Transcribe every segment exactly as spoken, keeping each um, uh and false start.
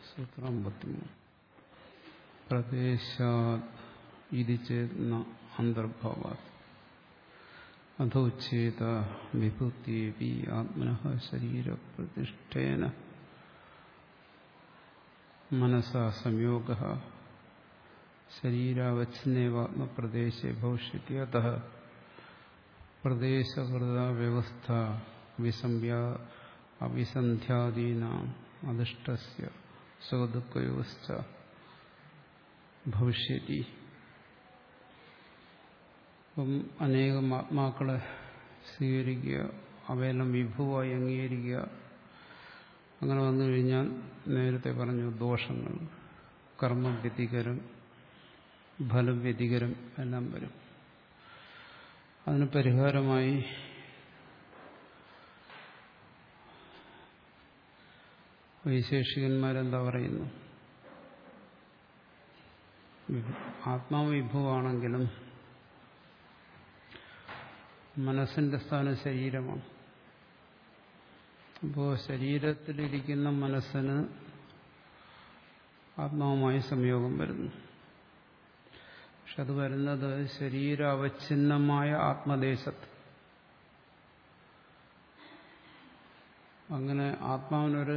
സൂത്രം അമ്പത്തിമൂന്ന്. പ്രദേശാത് ഇതി ചേത്ന അന്തർഭാവാത് അധോച്ഛേദ വിഭൂത്യേപി ആത്മനഃ ശരീരപ്രതിഷ്ഠേന മനസാ സംയോഗഃ ശരീരാവച്ഛിന്നേവാത്മപ്രദേശേ ഭവിഷ്യതി. അതഃ പ്രദേശകൃത വ്യവസ്ഥ വിസംവ്യാ അവിസന്ധ്യാദീനാം അധിഷ്ഠസ്യ സുഖദുഃഖയോശ്ച ഭവിഷ്യതി. അപ്പം അനേകം ആത്മാക്കളെ സ്വീകരിക്കുക, അവയെല്ലാം വിഭുവായി അംഗീകരിക്കുക. അങ്ങനെ വന്നു കഴിഞ്ഞാൽ നേരത്തെ പറഞ്ഞു ദോഷങ്ങൾ, കർമ്മവ്യതികരം, ഫലവ്യതികരം എല്ലാം വരും. അതിന് പരിഹാരമായി വൈശേഷികന്മാരെന്താ പറയുന്നു? ആത്മാവ് വിഭുവാണെങ്കിലും മനസ്സിന്റെ സ്ഥാനം ശരീരമാണ്. അപ്പോൾ ശരീരത്തിലിരിക്കുന്ന മനസ്സിന് ആത്മാവുമായി സംയോഗം വരുന്നു. പക്ഷെ അത് വരുന്നത് ശരീരാവച്ഛിന്നമായ ആത്മദേശത്ത്. അങ്ങനെ ആത്മാവിനൊരു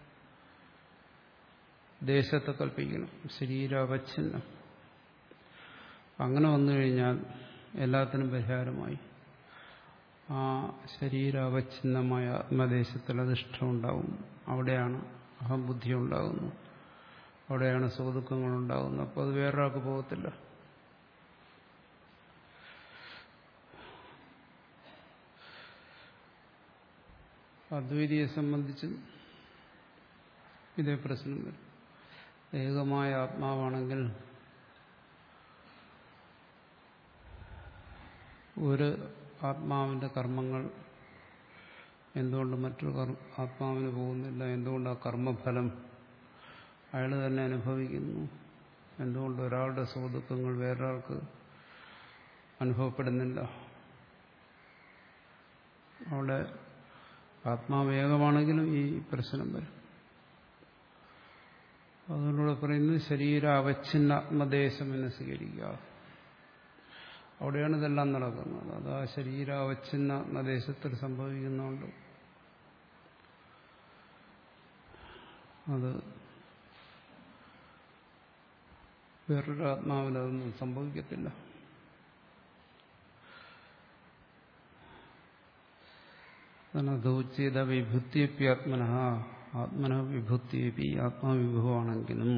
ദേശത്തെ കൽപ്പിക്കണം, ശരീരാവച്ഛിന്നം. അങ്ങനെ വന്നു കഴിഞ്ഞാൽ എല്ലാത്തിനും പരിഹാരമായി. ആ ശരീരാവച്ഛിന്നമായ ആത്മദേശത്തിൽ അധിഷ്ഠം ഉണ്ടാവും. അവിടെയാണ് അഹംബുദ്ധി ഉണ്ടാകുന്നു, അവിടെയാണ് സുഖദുഃഖങ്ങൾ ഉണ്ടാകുന്നത്. അപ്പോൾ അത് വേറൊരാൾക്ക് പോകത്തില്ല. അദ്വൈതിയെ സംബന്ധിച്ചും ഇതേ പ്രശ്നം വരും. ഏകമായ ആത്മാവാണെങ്കിൽ ഒരു ആത്മാവിന്റെ കർമ്മങ്ങൾ എന്തുകൊണ്ട് മറ്റൊരു ആത്മാവിന് പോകുന്നില്ല? എന്തുകൊണ്ട് ആ കർമ്മഫലം അയാൾ തന്നെ അനുഭവിക്കുന്നു? എന്തുകൊണ്ട് ഒരാളുടെ സുഖദുഃഖങ്ങൾ വേറൊരാൾക്ക് അനുഭവപ്പെടുന്നില്ല? അവിടെ ആത്മാവേകമാണെങ്കിലും ഈ പ്രശ്നം വരും. അതുകൊണ്ടുകൂടെ പറയുന്നത് ശരീരാവച്ഛിന്ന ആത്മദേശം എന്ന് സ്വീകരിക്കുക. അവിടെയാണ് ഇതെല്ലാം നടക്കുന്നത്. അത് ആ ശരീരാവച്ഛിന്ന ആത്മദേശത്തിൽ സംഭവിക്കുന്നുണ്ട്. അത് വേറൊരു ആത്മാവിൽ അതൊന്നും സംഭവിക്കത്തില്ല. അധോച്ഛേദ വിഭൂത്യപ്യാത്മനഃ ആത്മന വിഭൂത്യപി ആത്മാവിഭുവാണെങ്കിലും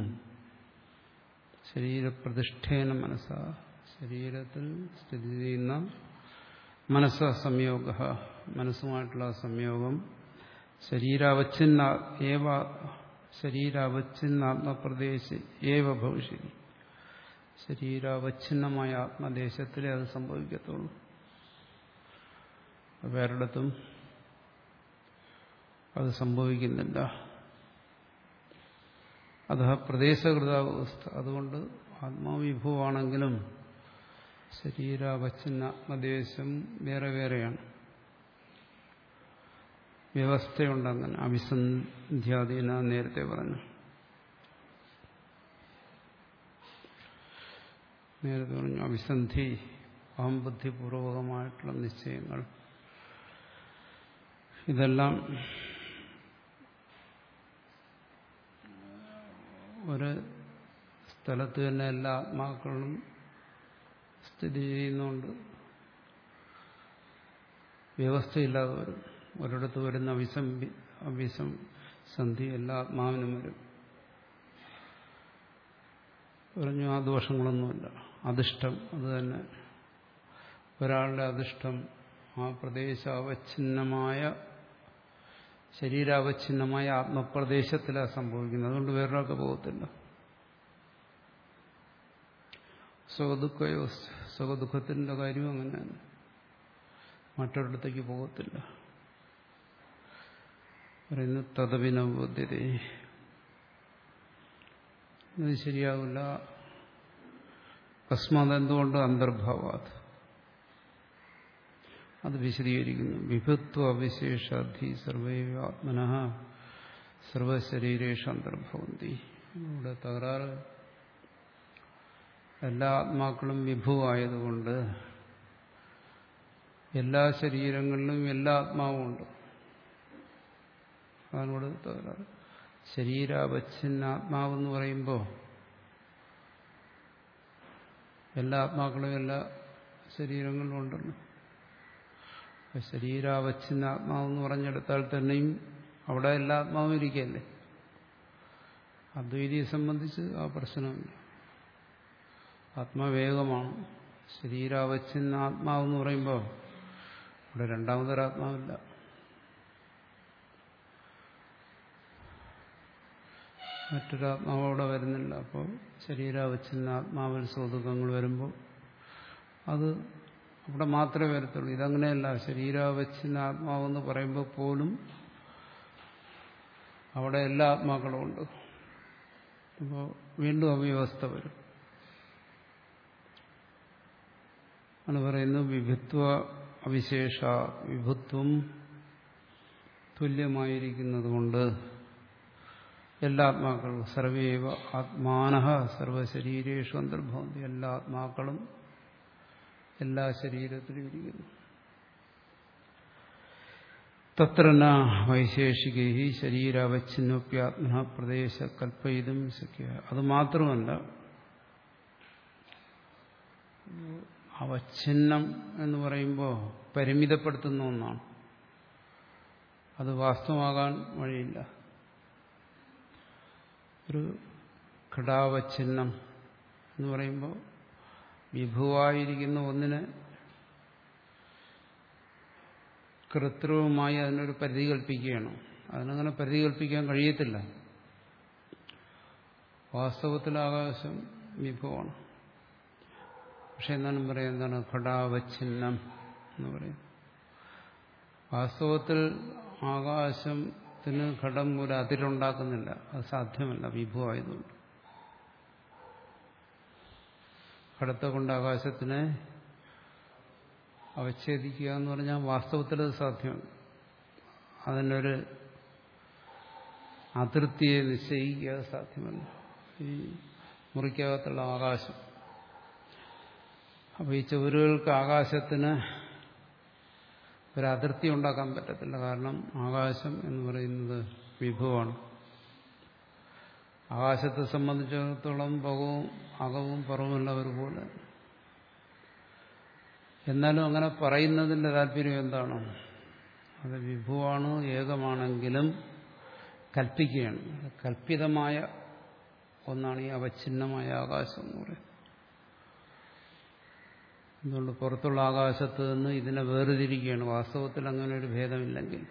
ശരീരപ്രതിഷ്ഠേന മനസ്സ ശരീരത്തിൽ സ്ഥിതി ചെയ്യുന്ന മനസ്സ സംയോഗ മനസ്സുമായിട്ടുള്ള സംയോഗം ശരീരാവച്ഛിന്ന ഏവ ശരീരാവച്ഛിന്ന ആത്മപ്രദേശ ഏവ ഭവിഷ്യതി. ശരീരാവച്ഛിന്നമായ ആത്മദേശത്തിലേ അത് സംഭവിക്കത്തുള്ളൂ. വേറെയിടത്തും അത് സംഭവിക്കുന്നില്ല. അത് പ്രദേശകൃതാവസ്ഥ. അതുകൊണ്ട് ആത്മാവിഭവമാണെങ്കിലും ശരീരാവച്ഛിന്ന ആത്മദേശം വേറെ വേറെയാണ്. വ്യവസ്ഥയുണ്ടങ്ങനെ. അവിസന്ധ്യാദീന നേരത്തെ പറഞ്ഞു. നേരത്തെ പറഞ്ഞു അവിസന്ധി അഹംബുദ്ധിപൂർവകമായിട്ടുള്ള നിശ്ചയങ്ങൾ. ഇതെല്ലാം ഒരു സ്ഥലത്ത് തന്നെ എല്ലാ ആത്മാക്കളും സ്ഥിതി ചെയ്യുന്നുണ്ട്. വ്യവസ്ഥയില്ലാതെ വരും. ഒരിടത്ത് വരുന്ന അവിസംബി അവിസം സന്ധി എല്ലാ ആത്മാവിനും വരും. പറഞ്ഞു ആ ദോഷങ്ങളൊന്നുമില്ല. അധിഷ്ഠം അത് തന്നെ. ഒരാളുടെ അധിഷ്ഠം ആ പ്രദേശാവച്ഛിന്നമായ ശരീരാവച്ഛിന്നമായ ആത്മപ്രദേശത്തിലാണ് സംഭവിക്കുന്നത്. അതുകൊണ്ട് വേറൊരാൾക്ക് പോകത്തില്ല. സുഖദുഃഖയോ സുഖദുഃഖത്തിന്റെ കാര്യവും അങ്ങനെ മറ്റൊരിടത്തേക്ക് പോകത്തില്ല. പറയുന്നു തദവിനബോധ്യത. ഇത് ശരിയാവില്ല. കസ്മാത് എന്തുകൊണ്ട്? അന്തർഭാവാത്. അത് വിശദീകരിക്കുന്നു. വിഭുത്വ അവിശേഷാധി സർവൈവ ആത്മനഃ സർവശരീരേഷു അന്തർഭവന്തി. ഇവിടെ തകരാറ് എല്ലാ ആത്മാക്കളും വിഭുവായതുകൊണ്ട് എല്ലാ ശരീരങ്ങളിലും എല്ലാ ആത്മാവും ഉണ്ട്. അതാണ് ഇവിടെ തകരാറ്. ശരീരാവച്ഛിന്ന ആത്മാവെന്ന് പറയുമ്പോൾ എല്ലാ ആത്മാക്കളും എല്ലാ ശരീരങ്ങളിലും ഉണ്ടല്ലോ. ശരീരാവച്ഛിന്ന ആത്മാവെന്ന് പറഞ്ഞെടുത്താൽ തന്നെയും അവിടെ എല്ലാ ആത്മാവും ഇരിക്കല്ലേ. അദ്വൈതിയെ സംബന്ധിച്ച് ആ പ്രശ്നമില്ല. ആത്മാവേകമാണ്. ശരീരാവച്ഛിന്ന ആത്മാവെന്ന് പറയുമ്പോൾ ഇവിടെ രണ്ടാമതൊരാത്മാവില്ല. മറ്റൊരാത്മാവ് അവിടെ വരുന്നില്ല. അപ്പോൾ ശരീരാവച്ഛിന്ന ആത്മാവിൽ സ്വതുക്കങ്ങൾ വരുമ്പോൾ അത് അവിടെ മാത്രമേ വരത്തുള്ളൂ. ഇതങ്ങനെയല്ല. ശരീരാവച്ഛിന്ന ആത്മാവെന്ന് പറയുമ്പോൾ പോലും അവിടെ എല്ലാ ആത്മാക്കളും ഉണ്ട്. അപ്പോൾ വീണ്ടും അവ്യവസ്ഥ വരും. ആണ് പറയുന്നത് വിഭിത്വ അവിശേഷ, വിഭുത്വം തുല്യമായിരിക്കുന്നത് കൊണ്ട് എല്ലാ ആത്മാക്കളും സർവേവ ആത്മാനഃ സർവശരീരേഷു അന്തർഭവന്തി. എല്ലാ ആത്മാക്കളും എല്ലാ ശരീരത്തിലും ഇരിക്കുന്നു. തത്ര ന വൈശേഷികൈ ശരീരാവച്ഛിന്നോപ്യാത്മന പ്രദേശ കൽപ്പയിതും ശക്യ. അത് മാത്രമല്ല, അവച്ഛിന്നം എന്ന് പറയുമ്പോൾ പരിമിതപ്പെടുത്തുന്ന ഒന്നാണ്. അത് വാസ്തവമാകാൻ വഴിയില്ല. ഒരു ഘടാവച്ഛിന്നം എന്ന് പറയുമ്പോൾ വിഭുവായിരിക്കുന്ന ഒന്നിനെ കൃത്രിമമായി അതിനൊരു പരിധി കൽപ്പിക്കുകയാണ്. അതിനങ്ങനെ പരിധി കൽപ്പിക്കാൻ കഴിയത്തില്ല. വാസ്തവത്തിൽ ആകാശം വിഭവമാണ്. പക്ഷെ എന്നാലും പറയാം, എന്താണ് ഘടാവച്ഛിന്നം എന്ന് പറയും. വാസ്തവത്തിൽ ആകാശത്തിന് ഘടം ഒരു അതിരുണ്ടാക്കുന്നില്ല. അത് സാധ്യമല്ല, വിഭവമായതുകൊണ്ട്. ഘടത്തെ കൊണ്ട് ആകാശത്തിനെ അവച്ഛേദിക്കുക എന്ന് പറഞ്ഞാൽ വാസ്തവത്തിൽ അത് സാധ്യമാണ്. അതിനൊരു അതിർത്തിയെ നിശ്ചയിക്കുക സാധ്യമല്ല. ഈ മുറിക്കകത്തുള്ള ആകാശം, അപ്പോൾ ഈ ചുവരുകൾക്ക് ആകാശത്തിന് ഒരതിർത്തി ഉണ്ടാക്കാൻ പറ്റത്തില്ല. കാരണം ആകാശം എന്ന് പറയുന്നത് വിഭവമാണ്. ആകാശത്തെ സംബന്ധിച്ചിടത്തോളം പകവും അകവും പുറവുമുള്ള ഒരുപോലെ. എന്നാലും അങ്ങനെ പറയുന്നതിൻ്റെ താല്പര്യം എന്താണ്? അത് വിഭുവാണ്, ഏകമാണെങ്കിലും കൽപ്പിക്കുകയാണ്. കൽപ്പിതമായ ഒന്നാണ് ഈ അവച്ഛിന്നമായ ആകാശം എന്ന് പറയുന്നത്. അതുകൊണ്ട് പുറത്തുള്ള ആകാശത്ത് നിന്ന് ഇതിനെ വേർതിരിക്കുകയാണ്. വാസ്തവത്തിൽ അങ്ങനെ ഒരു ഭേദമില്ലെങ്കിൽ.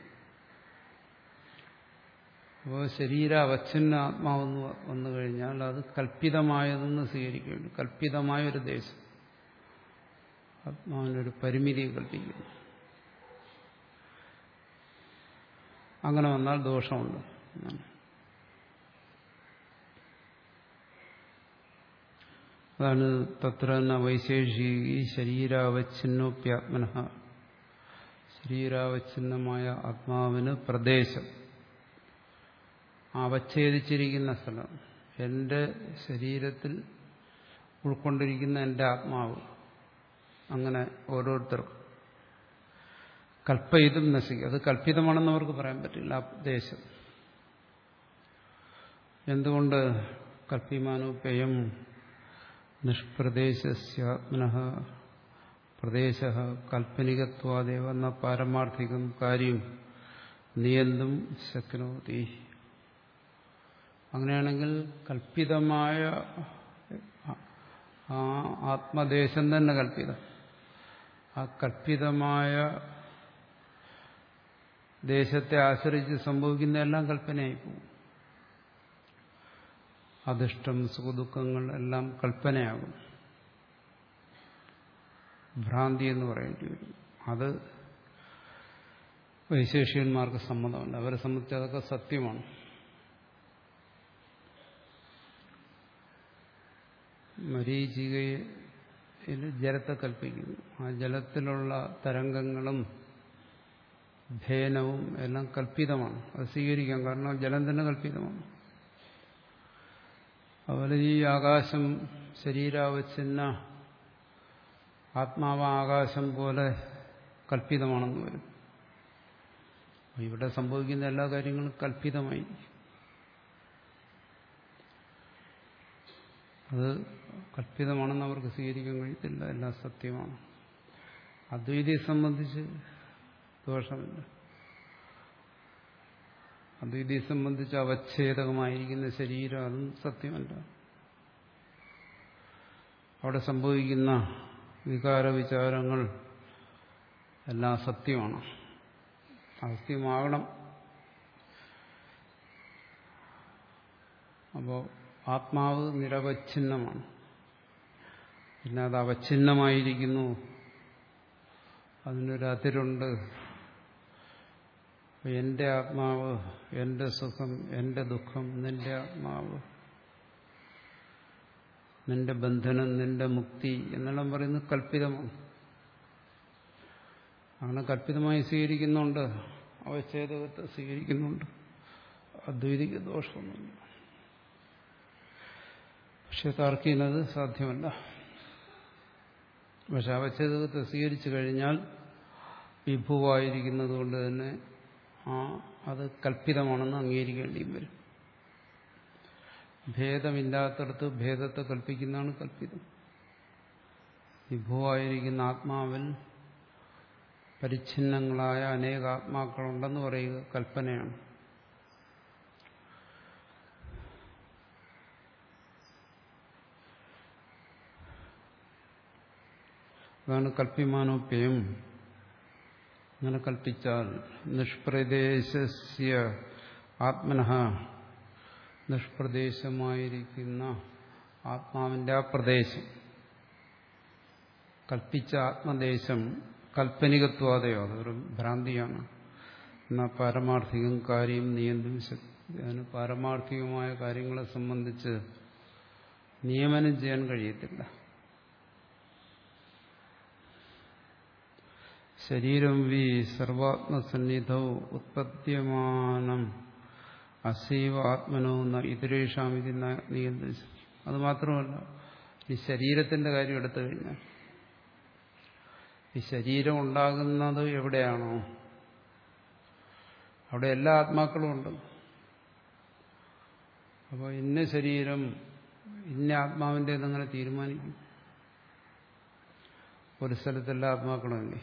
അപ്പോൾ ശരീര അവച്ഛിന്ന ആത്മാവെന്ന് വന്നു കഴിഞ്ഞാൽ അത് കൽപ്പിതമായതെന്ന് സ്വീകരിക്കുകയാണ്. കൽപ്പിതമായൊരു ദേശം, ആത്മാവിനൊരു പരിമിതി കൽപ്പിക്കുന്നു. അങ്ങനെ വന്നാൽ ദോഷമുണ്ട്. അതാണ് തത്ര ന വൈശേഷികി ശരീരാവച്ഛിന്നോപ്യാത്മന. ശരീരാവച്ഛിന്നമായ ആത്മാവിന് പ്രദേശം, അവച്ഛേദിച്ചിരിക്കുന്ന സ്ഥലം, എൻ്റെ ശരീരത്തിൽ ഉൾക്കൊണ്ടിരിക്കുന്ന എൻ്റെ ആത്മാവ്, അങ്ങനെ ഓരോരുത്തർക്കും കൽപ്പയിതും നശിക്കും. അത് കൽപ്പിതമാണെന്ന് അവർക്ക് പറയാൻ പറ്റില്ല. ആ ദേശം എന്തുകൊണ്ട്? കൽപ്പിമാനോപ്യയം നിഷ്പ്രദേശസ്യാത്മനഃ പ്രദേശ കൽപ്പനികത്വാദേവ ന പാരമാർത്ഥികം കാര്യം നിയന്തും ശക്നോതി. അങ്ങനെയാണെങ്കിൽ കൽപ്പിതമായ ആ ആത്മദേശം തന്നെ കൽപ്പിതം. ആ കൽപ്പിതമായ ദേശത്തെ ആശ്രയിച്ച് സംഭവിക്കുന്നതെല്ലാം കൽപ്പനയായി പോകും. അധിഷ്ടം, സുഖദുഃഖങ്ങൾ എല്ലാം കൽപ്പനയാകും. ഭ്രാന്തി എന്ന് പറയേണ്ടി വരും. അത് വൈശേഷികന്മാർക്ക് സമ്മതമല്ല. അവരെ സംബന്ധിച്ച് അതൊക്കെ സത്യമാണ്. മരീചികയിൽ ജലത്തെ കൽപ്പിക്കുന്നു. ആ ജലത്തിലുള്ള തരംഗങ്ങളും ഭേനവും എല്ലാം കല്പിതമാണ്. അത് സ്വീകരിക്കാം, കാരണം ജലം തന്നെ കല്പിതമാണ്. അതുപോലെ ഈ ആകാശം ശരീരാവച്ഛിന്ന ആത്മാവ് ആകാശം പോലെ കല്പിതമാണെന്ന് വരും. ഇവിടെ സംഭവിക്കുന്ന എല്ലാ കാര്യങ്ങളും കല്പിതമായി. അത് കല്പിതമാണെന്ന് അവർക്ക് സ്വീകരിക്കാൻ കഴിയത്തില്ല, എല്ലാം സത്യമാണ്. അദ്വൈതിയെ സംബന്ധിച്ച് ദോഷമില്ല. അദ്വൈതിയെ സംബന്ധിച്ച് അവച്ഛേദകമായിരിക്കുന്ന ശരീരം അതും സത്യമല്ല. അവിടെ സംഭവിക്കുന്ന വികാര വിചാരങ്ങൾ എല്ലാം സത്യമാണ്, അസത്യമാകണം. അപ്പോൾ ആത്മാവ് നിരവച്ഛിന്നമാണ്, പിന്നെ അത് അവച്ഛിന്നമായിരിക്കുന്നു, അതിനൊരു അതിരുണ്ട്. എന്റെ ആത്മാവ്, എന്റെ സുഖം, എന്റെ ദുഃഖം, നിന്റെ ആത്മാവ്, നിന്റെ ബന്ധനം, നിന്റെ മുക്തി എന്നെല്ലാം പറയുന്നത് കല്പിതമാണ്. അങ്ങനെ കല്പിതമായി സ്വീകരിക്കുന്നുണ്ട്, അവച്ഛേദകത്തെ സ്വീകരിക്കുന്നുണ്ട്. അദ്വൈതിക്ക് ദോഷമൊന്നുമില്ല. പക്ഷെ താർക്കികനത് സാധ്യമല്ല. പക്ഷെ അവച്ഛേദകത്തെ സ്വീകരിച്ചു കഴിഞ്ഞാൽ വിഭുവായിരിക്കുന്നത് കൊണ്ട് തന്നെ ആ അത് കല്പിതമാണെന്ന് അംഗീകരിക്കേണ്ടിയും വരും. ഭേദമില്ലാത്തടത്ത് ഭേദത്തെ കൽപ്പിക്കുന്നതാണ് കല്പിതം. വിഭുവായിരിക്കുന്ന ആത്മാവിൽ പരിച്ഛിന്നങ്ങളായ അനേക ആത്മാക്കളുണ്ടെന്ന് പറയുക കൽപ്പനയാണ്. അതാണ് കൽപ്പിമാനോപ്യം. അങ്ങനെ കൽപ്പിച്ചാൽ നിഷ്പ്രദേശസ്യ ആത്മനഃ, നിഷ്പ്രദേശമായിരിക്കുന്ന ആത്മാവിന്റെ ആ പ്രദേശം, കൽപ്പിച്ച ആത്മദേശം കൽപ്പനികത്വാദയോ, അതൊരു ഭ്രാന്തിയാണ്. എന്നാൽ പാരമാർത്ഥികം കാര്യം നിയന്ത്രിക്കും. അതിന് പാരമാർത്ഥികമായ കാര്യങ്ങളെ സംബന്ധിച്ച് നിയമനം ചെയ്യാൻ കഴിയത്തില്ല. ശരീരം വി സർവാത്മസന്നിധൗ ഉത്പദ്യമാനം അസൈവ ആത്മനോ ന ഇതരേഷാമിതി നിയന്ത്രിച്ചു. അത് മാത്രമല്ല, ഈ ശരീരത്തിന്റെ കാര്യം എടുത്തു കഴിഞ്ഞാൽ ഈ ശരീരം ഉണ്ടാകുന്നത് എവിടെയാണോ അവിടെ എല്ലാ ആത്മാക്കളും ഉണ്ട്. അപ്പോൾ ഇന്ന ശരീരം ഇന്ന ആത്മാവിൻ്റെ എന്നങ്ങനെ തീരുമാനിക്കും? ഒരു സ്ഥലത്ത് എല്ലാ ആത്മാക്കളും ഇല്ലേ?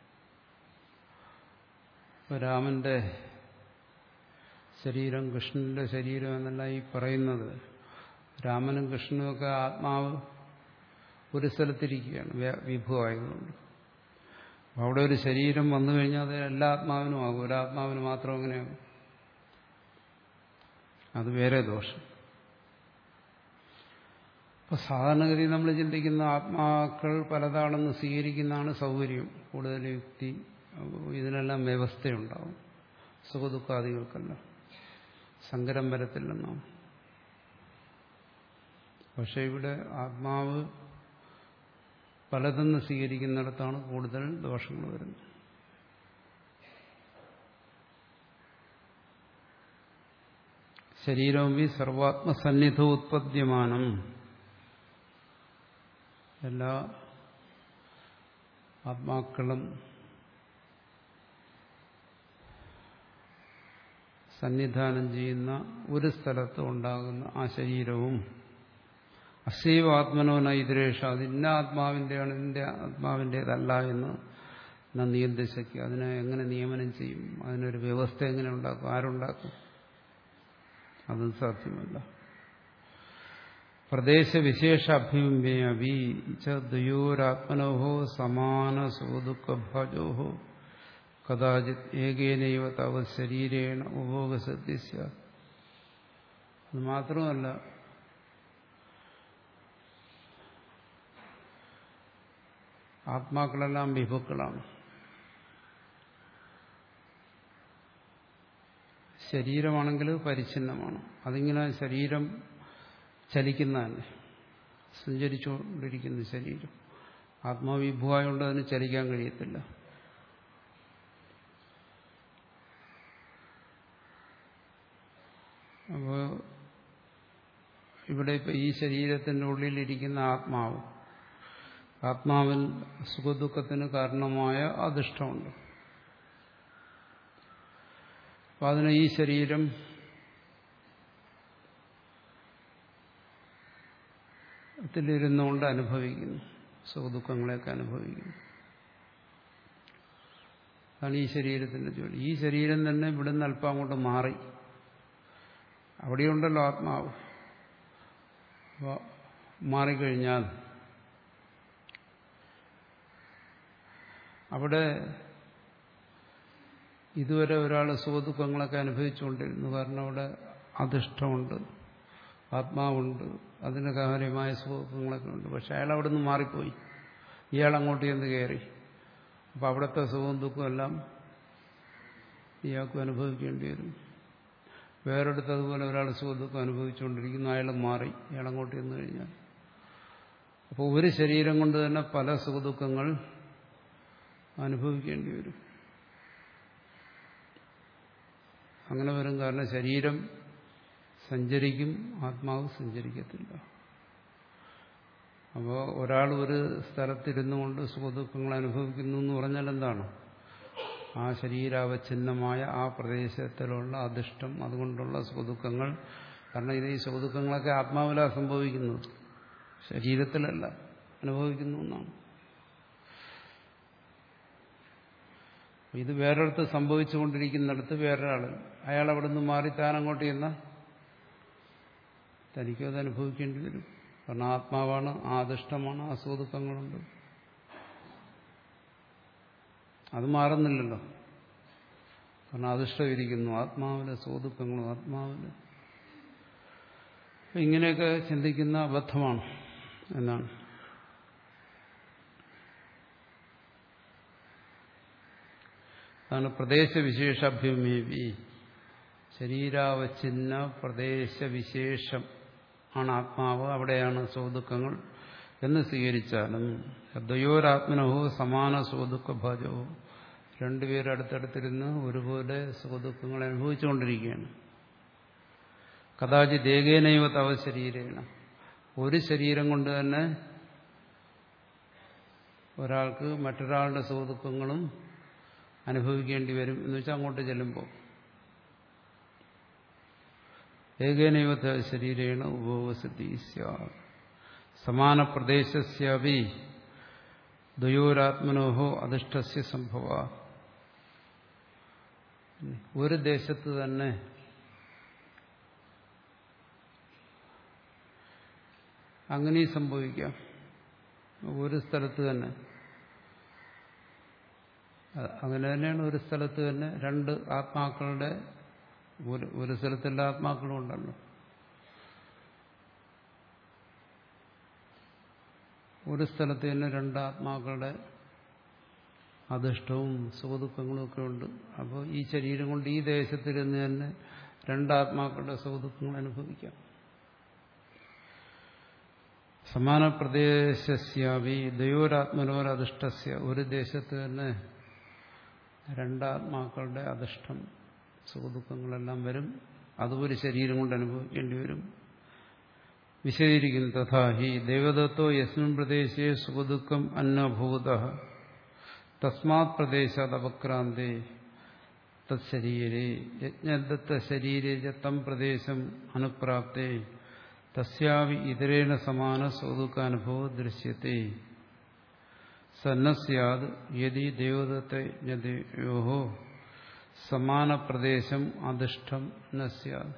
ഇപ്പോൾ രാമന്റെ ശരീരം, കൃഷ്ണന്റെ ശരീരം എന്നല്ല ഈ പറയുന്നത്. രാമനും കൃഷ്ണനും ഒക്കെ ആത്മാവ് ഒരു സ്ഥലത്തിരിക്കുകയാണ് വിഭുവായതുകൊണ്ട്. അവിടെ ഒരു ശരീരം വന്നു കഴിഞ്ഞാൽ അത് എല്ലാ ആത്മാവിനും ആകും, ഒരാത്മാവിന് മാത്രം അങ്ങനെയാകും. അത് വേറെ ദോഷം. അപ്പൊ സാധാരണഗതി നമ്മൾ ചിന്തിക്കുന്ന ആത്മാക്കൾ പലതാണെന്ന് സ്വീകരിക്കുന്നതാണ് സൗകര്യം, കൂടുതൽ യുക്തി. ഇതിനെല്ലാം വ്യവസ്ഥയുണ്ടാവും, സുഖദുഃഖാദികൾക്കെല്ലാം സങ്കരം വരത്തില്ലെന്നാണ്. പക്ഷെ ഇവിടെ ആത്മാവ് പലതെന്ന് സ്വീകരിക്കുന്നിടത്താണ് കൂടുതൽ ദോഷങ്ങൾ വരുന്നത്. ശരീരവും ഈ സർവാത്മസന്നിധ ഉത്പദ്യമാനം, എല്ലാ ആത്മാക്കളും സന്നിധാനം ചെയ്യുന്ന ഒരു സ്ഥലത്ത് ഉണ്ടാകുന്ന ആ ശരീരവും അസൈവ ആത്മനോന ഇതരേഷ, അത് ഇന്ന ആത്മാവിൻ്റെയാണ്, ഇതിൻ്റെ ആത്മാവിൻ്റേതല്ല എന്ന് നിയന്ത്രിക്കുക. അതിനെ എങ്ങനെ നിയമനം ചെയ്യും? അതിനൊരു വ്യവസ്ഥ എങ്ങനെ ഉണ്ടാക്കും? ആരുണ്ടാക്കും? അതും സാധ്യമല്ല. പ്രദേശവിശേഷ അഭിബി ദ്വയോരാത്മനോഹോ സമാന സുഖദുഃഖഭാജോ കഥാചിത് ഏകേനൈവ താവത് ശരീരേണ ഉപഭോഗസദ്യസ്യ. അത് മാത്രമല്ല, ആത്മാക്കളെല്ലാം വിഭുക്കളാണ്. ശരീരമാണെങ്കിൽ പരിച്ഛിന്നമാണ്. അതിങ്ങനെ ശരീരം ചലിക്കുന്നതന്നെ, സഞ്ചരിച്ചുകൊണ്ടിരിക്കുന്ന ശരീരം. ആത്മാവിഭുവായതുകൊണ്ട് അതിന് ചലിക്കാൻ കഴിയത്തില്ല. അപ്പോൾ ഇവിടെ ഇപ്പം ഈ ശരീരത്തിൻ്റെ ഉള്ളിലിരിക്കുന്ന ആത്മാവ്, ആത്മാവിൽ സുഖദുഃഖത്തിന് കാരണമായ അധിഷ്ഠമുണ്ട്. അപ്പം അതിന് ഈ ശരീരം ത്തിലിരുന്നുകൊണ്ട് അനുഭവിക്കുന്നു, സുഖദുഃഖങ്ങളെയൊക്കെ അനുഭവിക്കുന്നു. അതാണ് ഈ ശരീരത്തിന്റെ ജോലി. ഈ ശരീരം തന്നെ ഇവിടുന്ന് അല്പം അങ്ങോട്ട് മാറി, അവിടെയുണ്ടല്ലോ ആത്മാവ്. അപ്പോൾ മാറിക്കഴിഞ്ഞാൽ അവിടെ ഇതുവരെ ഒരാൾ സുഖദുഃഖങ്ങളൊക്കെ അനുഭവിച്ചുകൊണ്ടിരുന്നു. കാരണം അവിടെ അധിഷ്ഠമുണ്ട്, ആത്മാവുണ്ട്, അതിന് കാര്യമായ സുഖദുഃഖങ്ങളൊക്കെ ഉണ്ട്. പക്ഷെ അയാൾ അവിടെ നിന്ന് മാറിപ്പോയി, ഇയാൾ അങ്ങോട്ട് ചെന്ന് കയറി. അപ്പം അവിടുത്തെ സുഖവും ദുഃഖവും എല്ലാം ഇയാൾക്കും അനുഭവിക്കേണ്ടി വരും. വേറെടുത്ത് അതുപോലെ ഒരാൾ സുഖദുഃഖം അനുഭവിച്ചുകൊണ്ടിരിക്കുന്നു, അയാൾ മാറി, ഇയാൾ അങ്ങോട്ട് ചെന്ന് കഴിഞ്ഞാൽ. അപ്പോൾ ഒരു ശരീരം കൊണ്ട് തന്നെ പല സുഖദുഃഖങ്ങൾ അനുഭവിക്കേണ്ടി വരും. അങ്ങനെ വരും. കാരണം ശരീരം സഞ്ചരിക്കും, ആത്മാവ് സഞ്ചരിക്കത്തില്ല. അപ്പോൾ ഒരാൾ ഒരു സ്ഥലത്തിരുന്നു കൊണ്ട് സുഖദുഃഖങ്ങൾ അനുഭവിക്കുന്നു എന്ന് പറഞ്ഞാൽ എന്താണ്? ആ ശരീരാവച്ഛിന്നമായ ആ പ്രദേശത്തിലുള്ള അധിഷ്ഠം, അതുകൊണ്ടുള്ള സുഖദുഃഖങ്ങൾ. കാരണം ഇത് ഈ സുഖദുഃഖങ്ങളൊക്കെ ആത്മാവിലാണ് സംഭവിക്കുന്നത്, ശരീരത്തിലല്ല അനുഭവിക്കുന്നു എന്നാണ്. ഇത് വേറൊരിടത്ത് സംഭവിച്ചുകൊണ്ടിരിക്കുന്നിടത്ത് വേറൊരാൾ, അയാൾ അവിടെ നിന്ന് മാറി താൻ അങ്ങോട്ട് ചെന്നാൽ തനിക്കും അത് അനുഭവിക്കേണ്ടി വരും. കാരണം ആത്മാവാണ്, ആ അധിഷ്ഠമാണ്, ആ സുഖദുഃഖങ്ങളുണ്ട്. അത് മാറുന്നില്ലല്ലോ. കാരണം അധിഷ്ഠം ഇരിക്കുന്നു, ആത്മാവിലെ സുഖദുഃഖങ്ങളും ആത്മാവില്. ഇങ്ങനെയൊക്കെ ചിന്തിക്കുന്ന അബദ്ധമാണ് എന്നാണ്. അതാണ് പ്രദേശവിശേഷാഭ്യുമേവി. ശരീരാവച്ഛിന്ന പ്രദേശവിശേഷം ആണ് ആത്മാവ്, അവിടെയാണ് സുഖദുഃഖങ്ങൾ എന്ന് സ്വീകരിച്ചാലും ദ്വയോരാത്മനഹോ സമാന സുഖദുഃഖഭാജോ, രണ്ടുപേരും അടുത്തടുത്തിരുന്ന് ഒരുപോലെ സുഖദുഃഖങ്ങൾ അനുഭവിച്ചുകൊണ്ടിരിക്കുകയാണ്. കഥാചിത് ഏകേനൈവ തവ ശരീരേണ, ഒരു ശരീരം കൊണ്ട് തന്നെ ഒരാൾക്ക് മറ്റൊരാളുടെ സുഖദുഃഖങ്ങളും അനുഭവിക്കേണ്ടി വരും എന്ന് വെച്ചാൽ അങ്ങോട്ട് ചെല്ലുമ്പോൾ ഏകേനൈവ തവ ശരീരേണ ഉപവസതി സ്യാത് സമാന പ്രദേശസ്യാപി ദ്വയോരാത്മനോഹോ അധിഷ്ഠസ്യ സംഭവ. ഒരു ദേശത്ത് തന്നെ അങ്ങനെ സംഭവിക്കാം. ഒരു സ്ഥലത്ത് തന്നെ അങ്ങനെ തന്നെയാണ്. ഒരു സ്ഥലത്ത് തന്നെ രണ്ട് ആത്മാക്കളുടെ, ഒരു ഒരു സ്ഥലത്തെല്ലാ ആത്മാക്കളും ഉണ്ടല്ലോ. ഒരു സ്ഥലത്ത് തന്നെ രണ്ട് ആത്മാക്കളുടെ അധിഷ്ഠവും സുഖദുഃഖങ്ങളും ഒക്കെ ഉണ്ട്. അപ്പോൾ ഈ ശരീരം കൊണ്ട് ഈ ദേശത്തിരുന്ന് തന്നെ രണ്ടാത്മാക്കളുടെ സുഖദുഃഖങ്ങൾ അനുഭവിക്കാം. സമാന പ്രദേശസ്യാവി ദ്വയോരാത്മനോരധിഷ്ഠസ്യ, ഒരു ദേശത്ത് തന്നെ രണ്ടാത്മാക്കളുടെ അധിഷ്ഠം സുഖദുഃഖങ്ങളെല്ലാം വരും. അതും ഒരു ശരീരം കൊണ്ട് അനുഭവിക്കേണ്ടി വരും. വിശദീകരിക്കുന്നു. തഥാ ഹി ദേവദത്തോ യസ്മിൻ പ്രദേശേ സുഖദുഃഖം അന്നഭൂതഃ തസ്മാത് പ്രദേശാത് അപക്രാന്തേ തത്ശരീരേ യജ്ഞദത്ത ശരീരേ തം പ്രദേശം അനുപ്രാപ്തേ തസ്യാവി ഇതരേണ സമാന സുഖദുഃഖാനുഭവോ ദൃശ്യത്തെ സന്ന സ്യാദ് യദി ദേവദത്ത യജ്ഞയോഹോ സമാന പ്രദേശം അധിഷ്ഠം ന സ്യാദ്.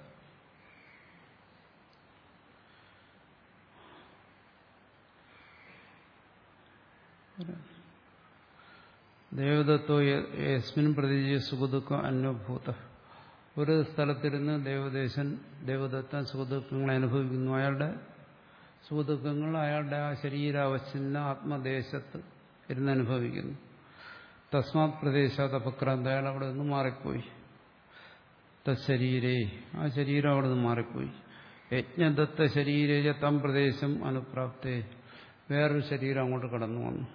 ദേവദത്തോ യസ്മിൻ പ്രദേശേ സുഖദുഃഖം അന്വഭൂത, ഒരു സ്ഥലത്തിരുന്ന് ദേവദേശൻ ദേവദത്തൻ സുഖദുഃഖങ്ങളെ അനുഭവിക്കുന്നു. അയാളുടെ സുഖദുഃഖങ്ങൾ അയാളുടെ ആ ശരീരാവച്ഛിന്ന ആത്മദേശത്ത് ഇരുന്ന് അനുഭവിക്കുന്നു. തസ്മാത് പ്രദേശാത് അപക്രാന്ത, അയാൾ അവിടെ നിന്ന് മാറിപ്പോയി. തശരീരേ, ആ ശരീരം അവിടെ നിന്ന് മാറിപ്പോയി. യജ്ഞദത്ത ശരീരേജ തം പ്രദേശം അനുപ്രാപ്തേ, വേറൊരു ശരീരം അങ്ങോട്ട് കടന്നു വന്നു.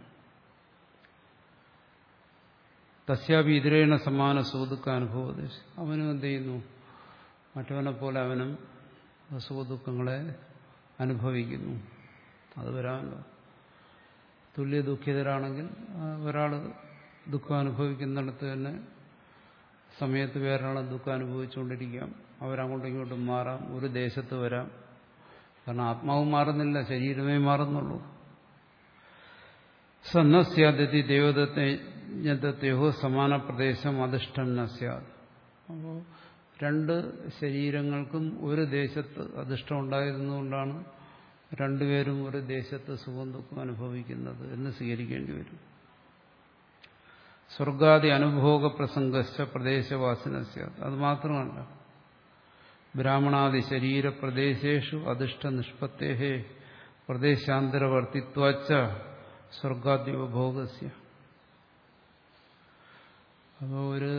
തസ്യാപി ഇതരേണ സമാന സുഖദുഃഖ അനുഭവം, അവനും എന്ത് ചെയ്യുന്നു, മറ്റവനെ പോലെ അവനും സുഖദുഃഖങ്ങളെ അനുഭവിക്കുന്നു. അത് വരാമല്ലോ. തുല്യ ദുഃഖിതരാണെങ്കിൽ ഒരാൾ ദുഃഖം അനുഭവിക്കുന്നിടത്ത് തന്നെ സമയത്ത് വേറൊരാളെ ദുഃഖം അനുഭവിച്ചുകൊണ്ടിരിക്കാം. അവരങ്ങോട്ടും ഇങ്ങോട്ടും മാറാം, ഒരു ദേശത്ത് വരാം. കാരണം ആത്മാവ് മാറുന്നില്ല, ശരീരമേ മാറുന്നുള്ളൂ. സന്നസ്യാദി ദേവദത്തയോ സമാന പ്രദേശം അധിഷ്ഠം നസ്യാദ്. അപ്പോൾ രണ്ട് ശരീരങ്ങൾക്കും ഒരു ദേശത്ത് അധിഷ്ഠം ഉണ്ടായിരുന്നുകൊണ്ടാണ് രണ്ടുപേരും ഒരു ദേശത്ത് സുഖം ദുഃഖം അനുഭവിക്കുന്നത് എന്ന് സ്വീകരിക്കേണ്ടി വരും. സ്വർഗാദി അനുഭോഗ പ്രസംഗശ്ച പ്രദേശവാസിനസ്യ. അത് മാത്രമല്ല, ബ്രാഹ്മണാദി ശരീര പ്രദേശേഷു അധിഷ്ഠ നിഷ്പത്തേഹേ പ്രദേശാന്തരവർത്തിത്വാച്ച സ്വർഗാദി ഉപഭോഗസ്യ. അപ്പോൾ ഒരു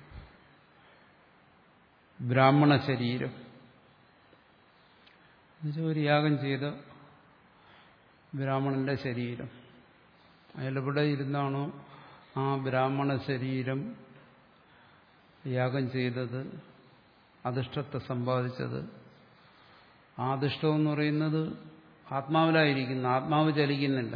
ബ്രാഹ്മണ ശരീരം എന്നുവെച്ചാൽ ഒരു യാഗം ചെയ്ത ബ്രാഹ്മണന്റെ ശരീരം, അയാളെവിടെ ഇരുന്നാണോ ആ ബ്രാഹ്മണ ശരീരം യാഗം ചെയ്തത്, അധിഷ്ഠത്തെ സമ്പാദിച്ചത്, ആ അധിഷ്ഠം എന്ന് പറയുന്നത് ആത്മാവിലായിരിക്കുന്നു, ആത്മാവ് ചലിക്കുന്നില്ല.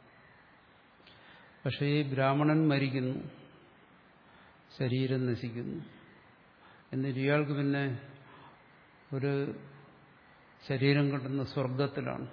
പക്ഷേ ഈ ബ്രാഹ്മണൻ മരിക്കുന്നു, ശരീരം നശിക്കുന്നു. എന്നിട്ട് ഇയാൾക്ക് പിന്നെ ഒരു ശരീരം കിട്ടുന്ന സ്വർഗത്തിലാണ്.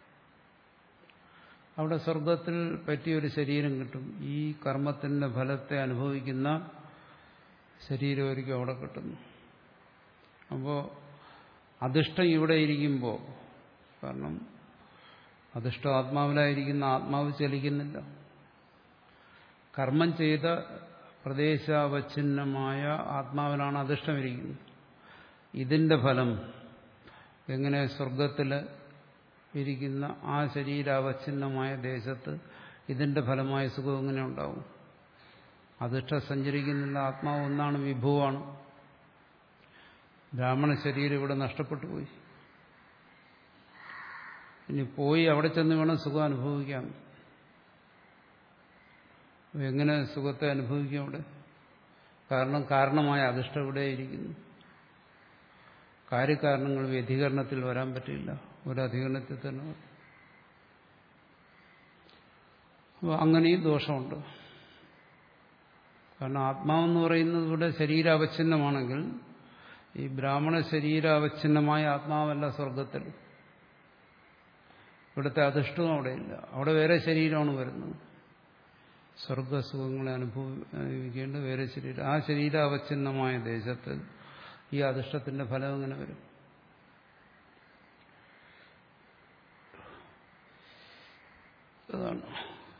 അവിടെ സ്വർഗത്തിൽ പറ്റിയൊരു ശരീരം കിട്ടും. ഈ കർമ്മത്തിന്റെ ഫലത്തെ അനുഭവിക്കുന്ന ശരീരമായിരിക്കും അവിടെ കിട്ടുന്നു. അപ്പോൾ അധിഷ്ഠം ഇവിടെ ഇരിക്കുമ്പോൾ, കാരണം അധിഷ്ഠം ആത്മാവിലായിരിക്കുന്ന ആത്മാവ് ചലിക്കുന്നില്ല. കർമ്മം ചെയ്ത പ്രദേശാവച്ഛിന്നമായ ആത്മാവിലാണ് അധിഷ്ഠം ഇരിക്കുന്നത്. ഇതിന്റെ ഫലം എങ്ങനെ സ്വർഗത്തിൽ ഇരിക്കുന്ന ആ ശരീരാവച്ഛിന്നമായ ദേശത്ത് ഇതിന്റെ ഫലമായ സുഖം എങ്ങനെ ഉണ്ടാവും? അധിഷ്ഠം സഞ്ചരിക്കുന്നില്ല, ആത്മാവ് ഒന്നാണ്, വിഭുവാണ്. ബ്രാഹ്മണ ശരീരം ഇവിടെ നഷ്ടപ്പെട്ടു പോയി. ഇനി പോയി അവിടെ ചെന്ന് വേണം സുഖം അനുഭവിക്കാം. എങ്ങനെ സുഖത്തെ അനുഭവിക്കും അവിടെ? കാരണം കാരണമായ അധിഷ്ഠം ഇവിടെ ഇരിക്കുന്നു. കാര്യകാരണങ്ങൾ വ്യതികരണത്തിൽ വരാൻ പറ്റില്ല, ഒരു അധികരണത്തിൽ തന്നെ. അപ്പോൾ അങ്ങനെയും ദോഷമുണ്ട്. കാരണം ആത്മാവെന്ന് പറയുന്നത് ഇവിടെ ശരീരാവച്ഛിന്നമാണെങ്കിൽ ഈ ബ്രാഹ്മണ ശരീരാവച്ഛിന്നമായ ആത്മാവല്ല സ്വർഗത്തിൽ. ഇവിടുത്തെ അധിഷ്ഠവും അവിടെയില്ല, അവിടെ വേറെ ശരീരമാണ് വരുന്നത്. സ്വർഗസുഖങ്ങളെ അനുഭവിക്കേണ്ട വേറെ ശരീരം. ആ ശരീരാവച്ഛിന്നമായ ദേശത്ത് ഈ അധിഷ്ഠത്തിന്റെ ഫലം എങ്ങനെ വരും? അതാണ്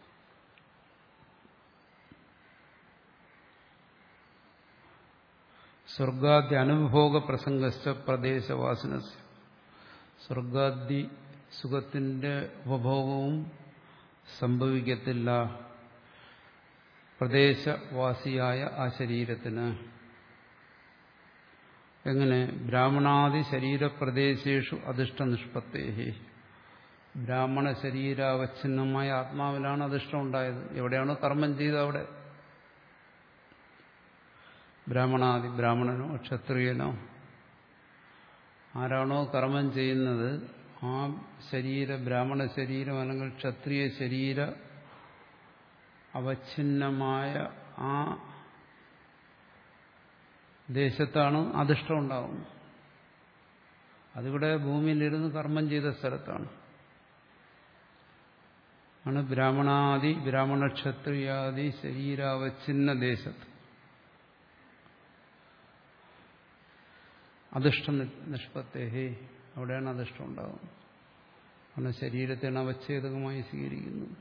സ്വർഗാദി അനുഭോഗ പ്രസംഗസ്ഥ പ്രദേശവാസിന. സ്വർഗാദി സുഖത്തിന്റെ ഉപഭോഗവും സംഭവിക്കത്തില്ല പ്രദേശവാസിയായ ആ ശരീരത്തിന്. എങ്ങനെ? ബ്രാഹ്മണാദി ശരീരപ്രദേശേഷു അധിഷ്ഠ നിഷ്പത്തേഹി. ബ്രാഹ്മണ ശരീരാവച്ഛിന്നമായ ആത്മാവിലാണ് അധിഷ്ഠം ഉണ്ടായത്. എവിടെയാണോ കർമ്മം ചെയ്ത് അവിടെ. ബ്രാഹ്മണാദി, ബ്രാഹ്മണനോ ക്ഷത്രിയനോ ആരാണോ കർമ്മം ചെയ്യുന്നത്, ആ ശരീര ബ്രാഹ്മണ ശരീരം അല്ലെങ്കിൽ ക്ഷത്രിയ ശരീര അവച്ഛിന്നമായ ആ ദേശത്താണ് അധിഷ്ഠം ഉണ്ടാകുന്നത്. അതിവിടെ ഭൂമിയിലിരുന്ന് കർമ്മം ചെയ്ത സ്ഥലത്താണ്. ആണ് ബ്രാഹ്മണാദി ബ്രാഹ്മണ ക്ഷത്രിയാദി ശരീരാവച്ഛിന്ന ദേശത്ത് അധിഷ്ഠം നിഷ്പത്തേഹേ, അവിടെയാണ് അധിഷ്ഠം ഉണ്ടാകുന്നത്. ആണ് ശരീരത്തെയാണ് അവച്ഛേദകമായി സ്വീകരിക്കുന്നത്.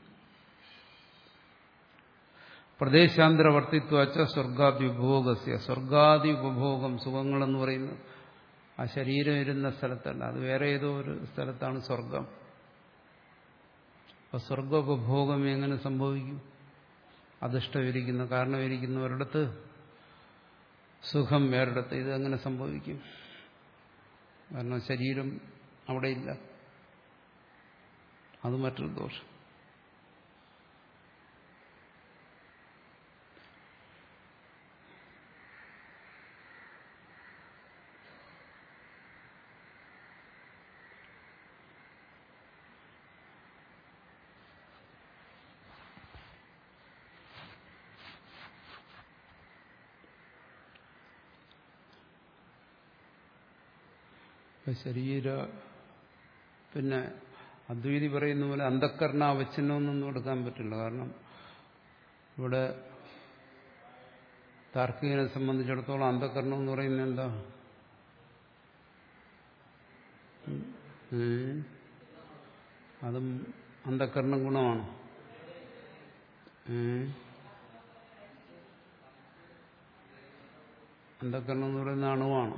പ്രദേശാന്തരവർത്തിത്വച്ച സ്വർഗാദി ഉപഭോഗസ്യ. സ്വർഗാദി ഉപഭോഗം, സുഖങ്ങളെന്ന് പറയുന്നത് ആ ശരീരം ഇരുന്ന സ്ഥലത്തല്ല, അത് വേറെ ഏതോ ഒരു സ്ഥലത്താണ് സ്വർഗം. അപ്പൊ സ്വർഗോപഭോഗം എങ്ങനെ സംഭവിക്കും? അധിഷ്ഠം ഇരിക്കുന്ന, കാരണം ഇരിക്കുന്ന ഒരിടത്ത്, സുഖം വേറിടത്ത്. ഇതെങ്ങനെ സംഭവിക്കും? കാരണം ശരീരം അവിടെ ഇല്ല. അത് മറ്റൊരു ദോഷം. ശരീര പിന്നെ അദ്വൈതി പറയുന്ന പോലെ അന്ധക്കരണ അവച്ഛിന്നൊന്നും എടുക്കാൻ പറ്റില്ല. കാരണം ഇവിടെ താർക്കികനെ സംബന്ധിച്ചിടത്തോളം അന്ധക്കരണം എന്ന് പറയുന്നത് എന്താ? അതും അന്ധക്കരണം ഗുണമാണ്. അന്ധക്കരണം എന്ന് പറയുന്ന അണുവാണ്.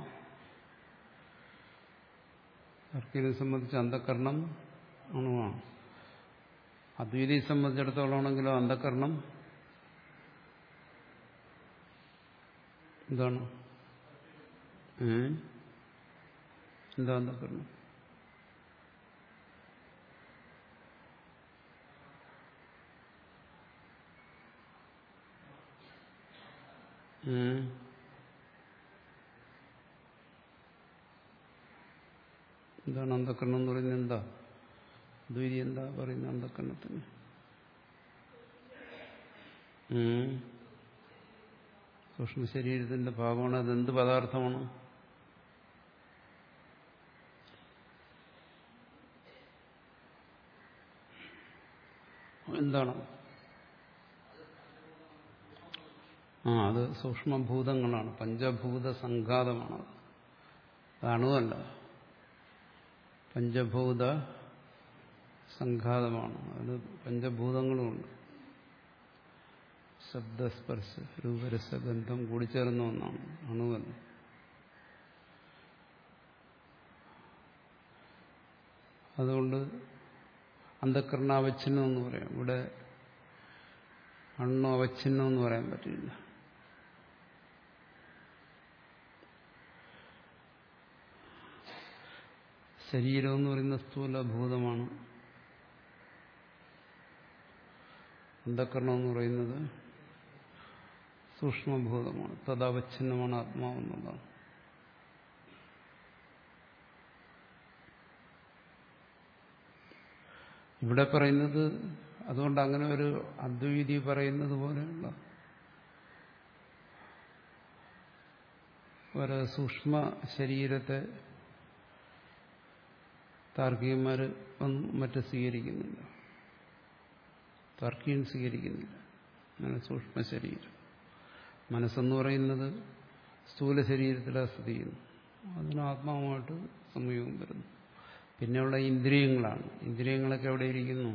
താർക്കികനെ സംബന്ധിച്ച് അന്ധക്കരണം അണുവാണ്. അദ്വൈതിയെ സംബന്ധിച്ചിടത്തോളം ആണെങ്കിലോ അന്ധക്കരണം എന്താണ്? എന്താ അന്ധക്കരണം? എന്താണ് അന്ധക്കരണം എന്ന് പറയുന്നത്? എന്താ ദ്വൈതി എന്താ പറയുന്നത് അന്ധക്കരണത്തിന്? സൂക്ഷ്മ ശരീരത്തിന്റെ ഭാഗമാണ്. അതെന്ത് പദാർത്ഥമാണ്? എന്താണ്? ആ അത് സൂക്ഷ്മഭൂതങ്ങളാണ്. പഞ്ചഭൂത സംഘാതമാണ്. അത് അണുവല്ല, പഞ്ചഭൂത സംഘാതമാണ്. അത് പഞ്ചഭൂതങ്ങളുമുണ്ട്. ശബ്ദസ്പർശ രൂപരസഗന്ധം കൂടിച്ചേർന്ന ഒന്നാണ്, അണുവല്ല. അതുകൊണ്ട് അന്ധക്കരണാവച്ഛിന്നം എന്ന് പറയാം. ഇവിടെ അണ്ണു അവച്ഛിന്നം എന്ന് പറയാൻ പറ്റില്ല. ശരീരം എന്ന് പറയുന്ന സ്ഥൂലഭൂതമാണ്. അന്ധക്കരണം എന്ന് പറയുന്നത് സൂക്ഷ്മഭൂതമാണ്. തദവച്ഛിന്നമാണ് ആത്മാവെന്നുള്ളതാണ്. ഇവിടെ പറയുന്നത് അതുകൊണ്ട് അങ്ങനെ ഒരു അദ്വൈതി പറയുന്നത് പോലെയുള്ള ഒരു സൂക്ഷ്മ ശരീരത്തെ താർക്കികന്മാർ മറ്റ് സ്വീകരിക്കുന്നില്ല. താർക്കികൻ സ്വീകരിക്കുന്നില്ല അങ്ങനെ സൂക്ഷ്മ ശരീരം. മനസ്സെന്ന് പറയുന്നത് സ്ഥൂല ശരീരത്തിലാണ് സ്ഥിതി ചെയ്യുന്നു. അതിന് ആത്മാവുമായിട്ട് സംയോഗം വരുന്നു. പിന്നെയുള്ള ഇന്ദ്രിയങ്ങളാണ്. ഇന്ദ്രിയങ്ങളൊക്കെ എവിടെ ഇരിക്കുന്നു?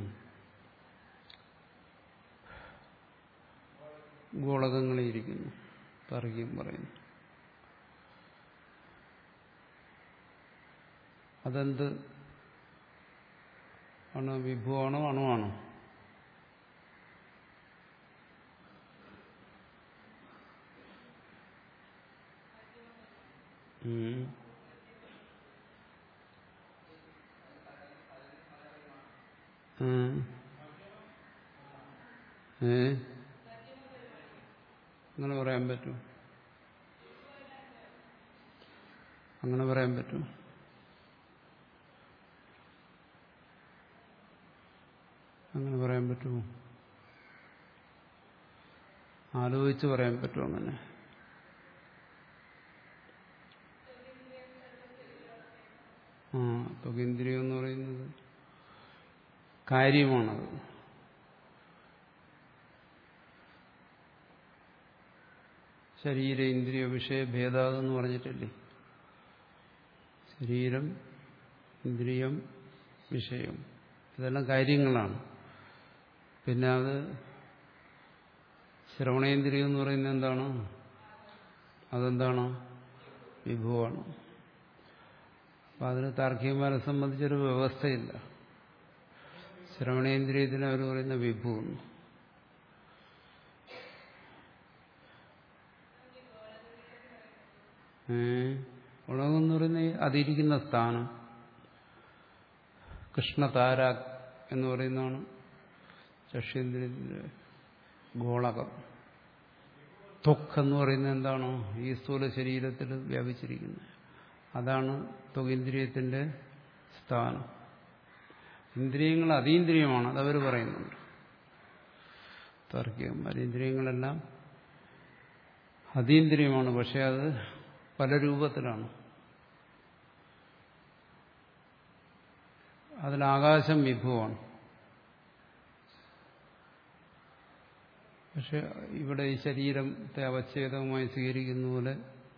ഗോളകങ്ങളിൽ ഇരിക്കുന്നു. താർക്കികൻ പറയുന്നു. അതെന്ത് ആണ്? വിഭുവാണോ അണുവാണോ? ഏ അങ്ങനെ പറയാൻ പറ്റും? അങ്ങനെ പറയാൻ പറ്റും? അങ്ങനെ പറയാൻ പറ്റുമോ? ആലോചിച്ച് പറയാൻ പറ്റുമോ അങ്ങനെ? ആ ത്വകേന്ദ്രിയം എന്ന് പറയുന്നത് കാര്യമാണത്. ശരീര ഇന്ദ്രിയ വിഷയ ഭേദാതെന്ന് പറഞ്ഞിട്ടില്ലേ? ശരീരം, ഇന്ദ്രിയം, വിഷയം ഇതെല്ലാം കാര്യങ്ങളാണ്. പിന്നെ അത് ശ്രവണേന്ദ്രിയം എന്ന് പറയുന്നത് എന്താണ്? അതെന്താണ്? വിഭവമാണ്. അപ്പം അതിന് താർക്കികന്മാരെ സംബന്ധിച്ചൊരു വ്യവസ്ഥയില്ല. ശ്രവണേന്ദ്രിയത്തിന് അവർ പറയുന്ന വിഭവം. ഉളകെന്ന് പറയുന്ന അതിരിക്കുന്ന സ്ഥാനം. കൃഷ്ണതാര എന്ന് പറയുന്നതാണ് ചക്ഷേന്ദ്രിയത്തിന്റെ ഗോളകം. ത്വക്ക് എന്ന് പറയുന്നത് എന്താണോ ഈ സ്ഥൂല ശരീരത്തിൽ വ്യാപിച്ചിരിക്കുന്നത്, അതാണ് ത്വകേന്ദ്രിയത്തിന്റെ സ്ഥാനം. ഇന്ദ്രിയങ്ങൾ അതീന്ദ്രിയമാണ്, അതവർ പറയുന്നുണ്ട് താർക്കികന്മാർ. ഇന്ദ്രിയങ്ങളെല്ലാം അതീന്ദ്രിയമാണ്, പക്ഷെ അത് പല രൂപത്തിലാണ്. അതിൽ ആകാശം വിഭവമാണ്. പക്ഷെ ഇവിടെ ഈ ശരീരത്തെ അവച്ഛേദമായി സ്വീകരിക്കുന്ന പോലെ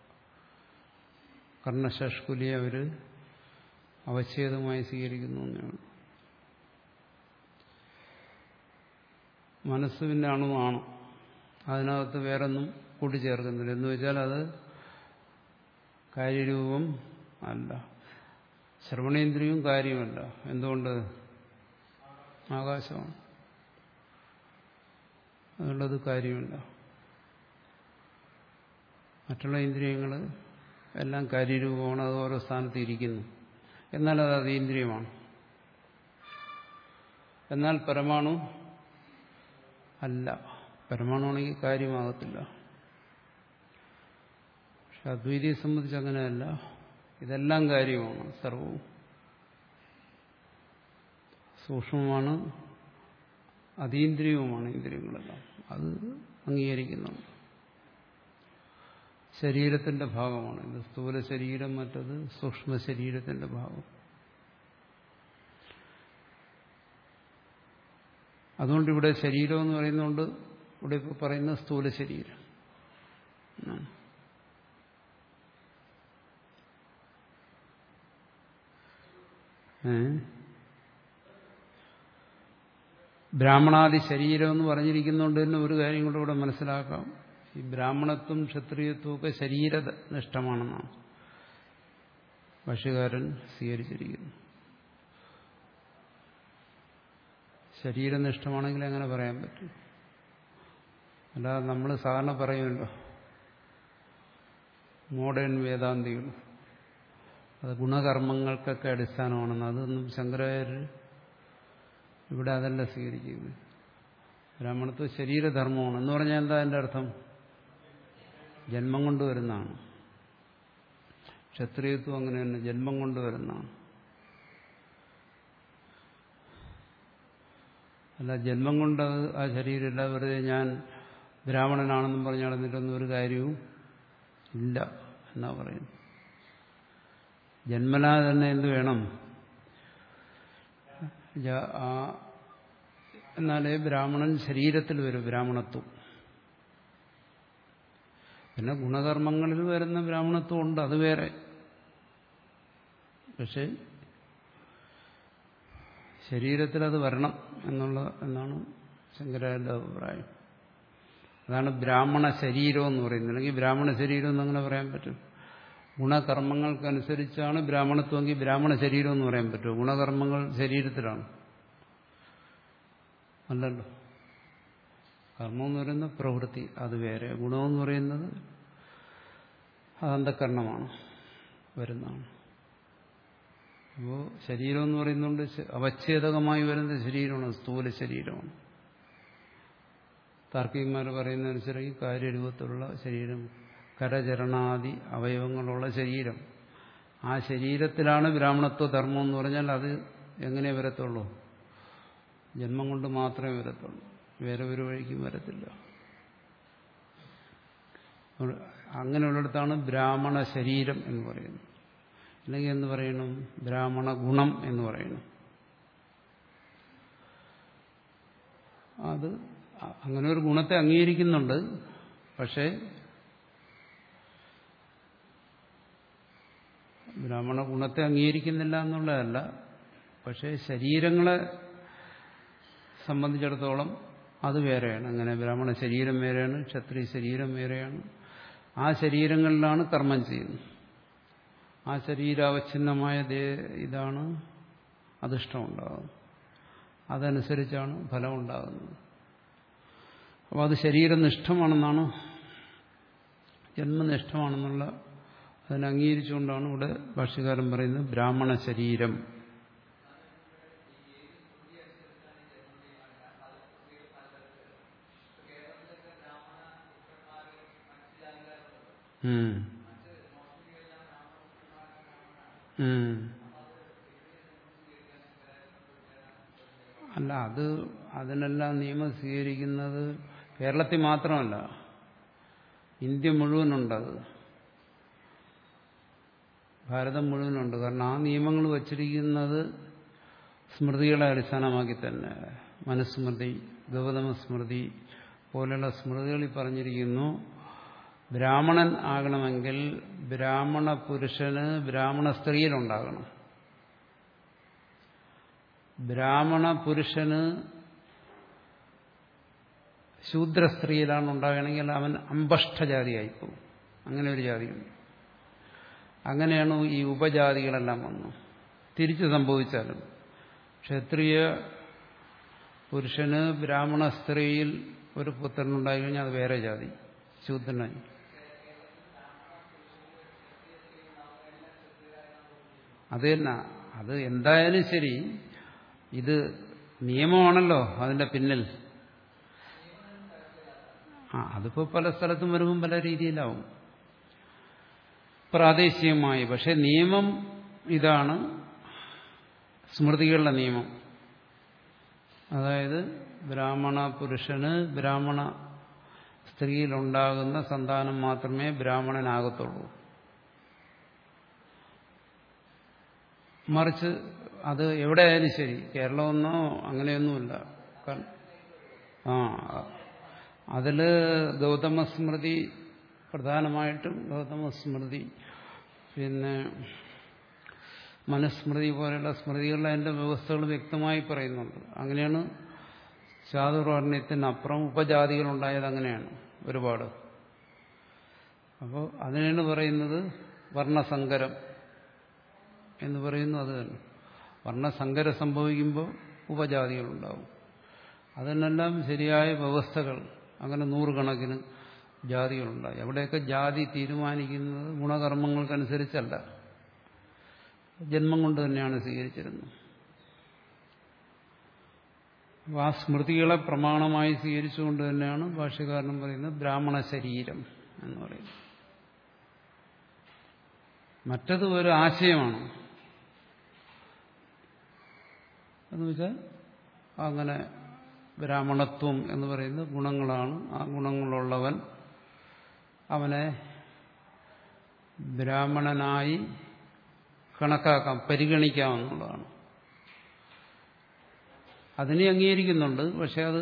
കർണശഷ്കുലിയെ അവർ അവച്ഛേദമായി സ്വീകരിക്കുന്നു എന്നാണ്. മനസ്സ് പിന്നെ അണുവാണ്, അതിനകത്ത് വേറൊന്നും കൂട്ടിച്ചേർക്കുന്നില്ല. എന്ന് വെച്ചാൽ അത് കാര്യരൂപം അല്ല. ശ്രവണേന്ദ്രിയവും കാര്യമല്ല. എന്തുകൊണ്ട്? ആകാശമാണ്. അതുകൊണ്ടത് കാര്യമില്ല. മറ്റുള്ള ഇന്ദ്രിയങ്ങൾ എല്ലാം കാര്യരൂപമാണ്, അത് ഓരോ സ്ഥാനത്ത് ഇരിക്കുന്നു. എന്നാൽ അത് അതീന്ദ്രിയമാണ്. എന്നാൽ പരമാണു അല്ല. പരമാണുവാണെങ്കിൽ കാര്യമാകത്തില്ല. പക്ഷെ അദ്വൈതിയെ സംബന്ധിച്ച് അങ്ങനെയല്ല. ഇതെല്ലാം കാര്യമാണ്. സർവവും സൂക്ഷ്മമാണ്, അതീന്ദ്രിയവുമാണ് ഇന്ദ്രിയങ്ങളെല്ലാം. അത് അംഗീകരിക്കുന്നുണ്ട്. ശരീരത്തിന്റെ ഭാഗമാണ് ഇത്. സ്ഥൂല ശരീരം, മറ്റത് സൂക്ഷ്മ ശരീരത്തിന്റെ ഭാഗം. അതുകൊണ്ട് ഇവിടെ ശരീരം എന്ന് പറയുന്നതുകൊണ്ട് ഇവിടെ ഇപ്പോൾ പറയുന്ന സ്ഥൂല ശരീരം. ബ്രാഹ്മണാദി ശരീരം എന്ന് പറഞ്ഞിരിക്കുന്നതുകൊണ്ട് തന്നെ ഒരു കാര്യം കൂടെ ഇവിടെ മനസ്സിലാക്കാം. ഈ ബ്രാഹ്മണത്വം ക്ഷത്രിയത്വം ഒക്കെ ശരീരനിഷ്ഠമാണെന്നാണ് ഭാഷ്യകാരൻ സ്വീകരിച്ചിരിക്കുന്നു. ശരീരനിഷ്ഠമാണെങ്കിൽ എങ്ങനെ പറയാൻ പറ്റും? അല്ലാതെ നമ്മൾ സാധാരണ പറയുമല്ലോ, മോഡേൺ വേദാന്തികൾ അത് ഗുണകർമ്മങ്ങൾക്കൊക്കെ അടിസ്ഥാനമാണെന്ന്. അതൊന്നും ശങ്കരാചാര്യർ ഇവിടെ അതല്ല സ്വീകരിക്കുന്നത്. ബ്രാഹ്മണത്വം ശരീരധർമ്മമാണ് എന്ന് പറഞ്ഞാൽ എന്താ അതിൻ്റെ അർത്ഥം? ജന്മം കൊണ്ടുവരുന്നതാണ്. ക്ഷത്രിയത്വം അങ്ങനെ തന്നെ ജന്മം കൊണ്ടുവരുന്നതാണ്. അല്ല, ജന്മം കൊണ്ട് ആ ശരീരമില്ല. വെറുതെ ഞാൻ ബ്രാഹ്മണനാണെന്നും പറഞ്ഞ് നടന്നിട്ടൊന്നും ഒരു കാര്യവും ഇല്ല എന്നാ പറയുന്നു. ജന്മനാ തന്നെ എന്ത് വേണം? എന്നാലേ ബ്രാഹ്മണൻ ശരീരത്തിൽ വരും ബ്രാഹ്മണത്വം. പിന്നെ ഗുണകർമ്മങ്ങളിൽ വരുന്ന ബ്രാഹ്മണത്വം ഉണ്ട്, അത് വേറെ. പക്ഷെ ശരീരത്തിൽ അത് വരണം എന്നുള്ള എന്നാണ് ശങ്കരാചാര്യന്റെ അഭിപ്രായം. അതാണ് ബ്രാഹ്മണ ശരീരം എന്ന് പറയുന്നത്. അല്ലെങ്കിൽ ബ്രാഹ്മണ ശരീരം എന്ന് അങ്ങനെ പറയാൻ പറ്റും. ഗുണകർമ്മങ്ങൾക്കനുസരിച്ചാണ് ബ്രാഹ്മണത്വമെങ്കിൽ ബ്രാഹ്മണ ശരീരം എന്ന് പറയാൻ പറ്റുമോ? ഗുണകർമ്മങ്ങൾ ശരീരത്തിലാണ്, അല്ലല്ലോ. കർമ്മം എന്ന് പറയുന്നത് പ്രവൃത്തി, അത് വേറെ. ഗുണമെന്ന് പറയുന്നത് അത് അന്ധകരണമാണ്, വരുന്നതാണ്. അപ്പോൾ ശരീരം എന്ന് പറയുന്നതുകൊണ്ട് അവച്ഛേദകമായി വരുന്ന ശരീരമാണ്, സ്ഥൂല ശരീരമാണ്. താർക്കികന്മാർ പറയുന്നതനുസരിച്ച് കാര്യരൂപത്തിലുള്ള ശരീരം, കരചരണാദി അവയവങ്ങളുള്ള ശരീരം, ആ ശരീരത്തിലാണ് ബ്രാഹ്മണത്വ ധർമ്മം എന്ന് പറഞ്ഞാൽ അത് എങ്ങനെ വരത്തുള്ളൂ? ജന്മം കൊണ്ട് മാത്രമേ വരത്തുള്ളൂ, വേറെ ഒരു വഴിക്കും വരത്തില്ല. അങ്ങനെയുള്ളിടത്താണ് ബ്രാഹ്മണ ശരീരം എന്ന് പറയുന്നത്. അല്ലെങ്കിൽ എന്ന് പറയണം, ബ്രാഹ്മണ ഗുണം എന്ന് പറയണം. അത് അങ്ങനെ ഒരു ഗുണത്തെ അംഗീകരിക്കുന്നുണ്ട്. പക്ഷേ ബ്രാഹ്മണ ഗുണത്തെ അംഗീകരിക്കുന്നില്ല എന്നുള്ളതല്ല. പക്ഷേ ശരീരങ്ങളെ സംബന്ധിച്ചിടത്തോളം അത് വേറെയാണ്. അങ്ങനെ ബ്രാഹ്മണ ശരീരം വേറെയാണ്, ക്ഷത്രിയ ശരീരം വേറെയാണ്. ആ ശരീരങ്ങളിലാണ് കർമ്മം ചെയ്യുന്നത്. ആ ശരീരാവച്ഛിന്നമായ ഇതാണ് അധിഷ്ഠമുണ്ടാകുന്നത്. അതനുസരിച്ചാണ് ഫലം ഉണ്ടാകുന്നത്. അപ്പോൾ അത് ശരീരനിഷ്ഠമാണെന്നാണ്, ജന്മനിഷ്ഠമാണെന്നുള്ള അതിനെ അംഗീകരിച്ചുകൊണ്ടാണ് ഇവിടെ ഭാഷ്യകാരൻ പറയുന്നത് ബ്രാഹ്മണ ശരീരം. അല്ല, അത് അതിനെല്ലാം നിയമം സ്വീകരിക്കുന്നത് കേരളത്തിൽ മാത്രമല്ല, ഇന്ത്യ മുഴുവനുണ്ടത്, ഭാരതം മുഴുവനുണ്ട്. കാരണം ആ നിയമങ്ങൾ വച്ചിരിക്കുന്നത് സ്മൃതികളെ അടിസ്ഥാനമാക്കി തന്നെ മനുസ്മൃതി, ഗൗതമ സ്മൃതി പോലെയുള്ള സ്മൃതികളിൽ പറഞ്ഞിരിക്കുന്നു, ബ്രാഹ്മണൻ ആകണമെങ്കിൽ ബ്രാഹ്മണ പുരുഷന് ബ്രാഹ്മണ സ്ത്രീയിലുണ്ടാകണം. ബ്രാഹ്മണ പുരുഷന് ശൂദ്ര സ്ത്രീയിലാണ് ഉണ്ടാകണമെങ്കിൽ അവൻ അമ്പഷ്ടജാതിയായിപ്പോകും. അങ്ങനെ ഒരു ജാതിയുണ്ട്. അങ്ങനെയാണ് ഈ ഉപജാതികളെല്ലാം വന്നു. തിരിച്ചു സംഭവിച്ചാലും ക്ഷത്രിയ പുരുഷന് ബ്രാഹ്മണ സ്ത്രീയിൽ ഒരു പുത്രനുണ്ടായി കഴിഞ്ഞാൽ അത് വേറെ ജാതി, ശൂദ്രനായി. അത് തന്നെ, അത് എന്തായാലും ശരി, ഇത് നിയമമാണല്ലോ അതിന്റെ പിന്നിൽ. ആ അതിപ്പോ പല സ്ഥലത്തും വരുമ്പം പല രീതിയിലാവും, പ്രാദേശികമായി. പക്ഷെ നിയമം ഇതാണ്, സ്മൃതികളുടെ നിയമം. അതായത് ബ്രാഹ്മണ പുരുഷന് ബ്രാഹ്മണ സ്ത്രീയിലുണ്ടാകുന്ന സന്താനം മാത്രമേ ബ്രാഹ്മണനാകത്തുള്ളൂ. മറിച്ച് അത് എവിടെയായാലും ശരി, കേരളമൊന്നോ അങ്ങനെയൊന്നുമില്ല. ആ അതില് ഗൗതമസ്മൃതി പ്രധാനമായിട്ടും ഗൗതമസ്മൃതി, പിന്നെ മനുസ്മൃതി പോലെയുള്ള സ്മൃതികളിൽ അതിന്റെ വ്യവസ്ഥകൾ വ്യക്തമായി പറയുന്നുണ്ട്. അങ്ങനെയാണ് ചാതുർവർണ്ണയത്തിനപ്പുറം ഉപജാതികളുണ്ടായത്. അങ്ങനെയാണ് ഒരുപാട്. അപ്പോൾ അതിനാണ് പറയുന്നത് വർണ്ണസങ്കരം എന്ന് പറയുന്നു. അത് തന്നെ വർണ്ണസങ്കരം സംഭവിക്കുമ്പോൾ ഉപജാതികളുണ്ടാവും. അതിനെല്ലാം ശരിയായ വ്യവസ്ഥകൾ, അങ്ങനെ നൂറുകണക്കിന് ജാതികളുണ്ടായി. അവിടെയൊക്കെ ജാതി തീരുമാനിക്കുന്നത് ഗുണകർമ്മങ്ങൾക്കനുസരിച്ചല്ല, ജന്മം കൊണ്ട് തന്നെയാണ് സ്വീകരിച്ചിരുന്നത്. അപ്പോൾ ആ സ്മൃതികളെ പ്രമാണമായി സ്വീകരിച്ചുകൊണ്ട് തന്നെയാണ് ഭാഷ്യകാരൻ പറയുന്നത് ബ്രാഹ്മണ ശരീരം എന്ന് പറയുന്നത്. മറ്റത് ഒരു ആശയമാണ്. എന്ന് വെച്ചാൽ അങ്ങനെ ബ്രാഹ്മണത്വം എന്ന് പറയുന്നത് ഗുണങ്ങളാണ്. ആ ഗുണങ്ങളുള്ളവൻ അവനെ ബ്രാഹ്മണനായി കണക്കാക്കാം, പരിഗണിക്കാമെന്നുള്ളതാണ്. അതിനെ അംഗീകരിക്കുന്നുണ്ട്. പക്ഷെ അത്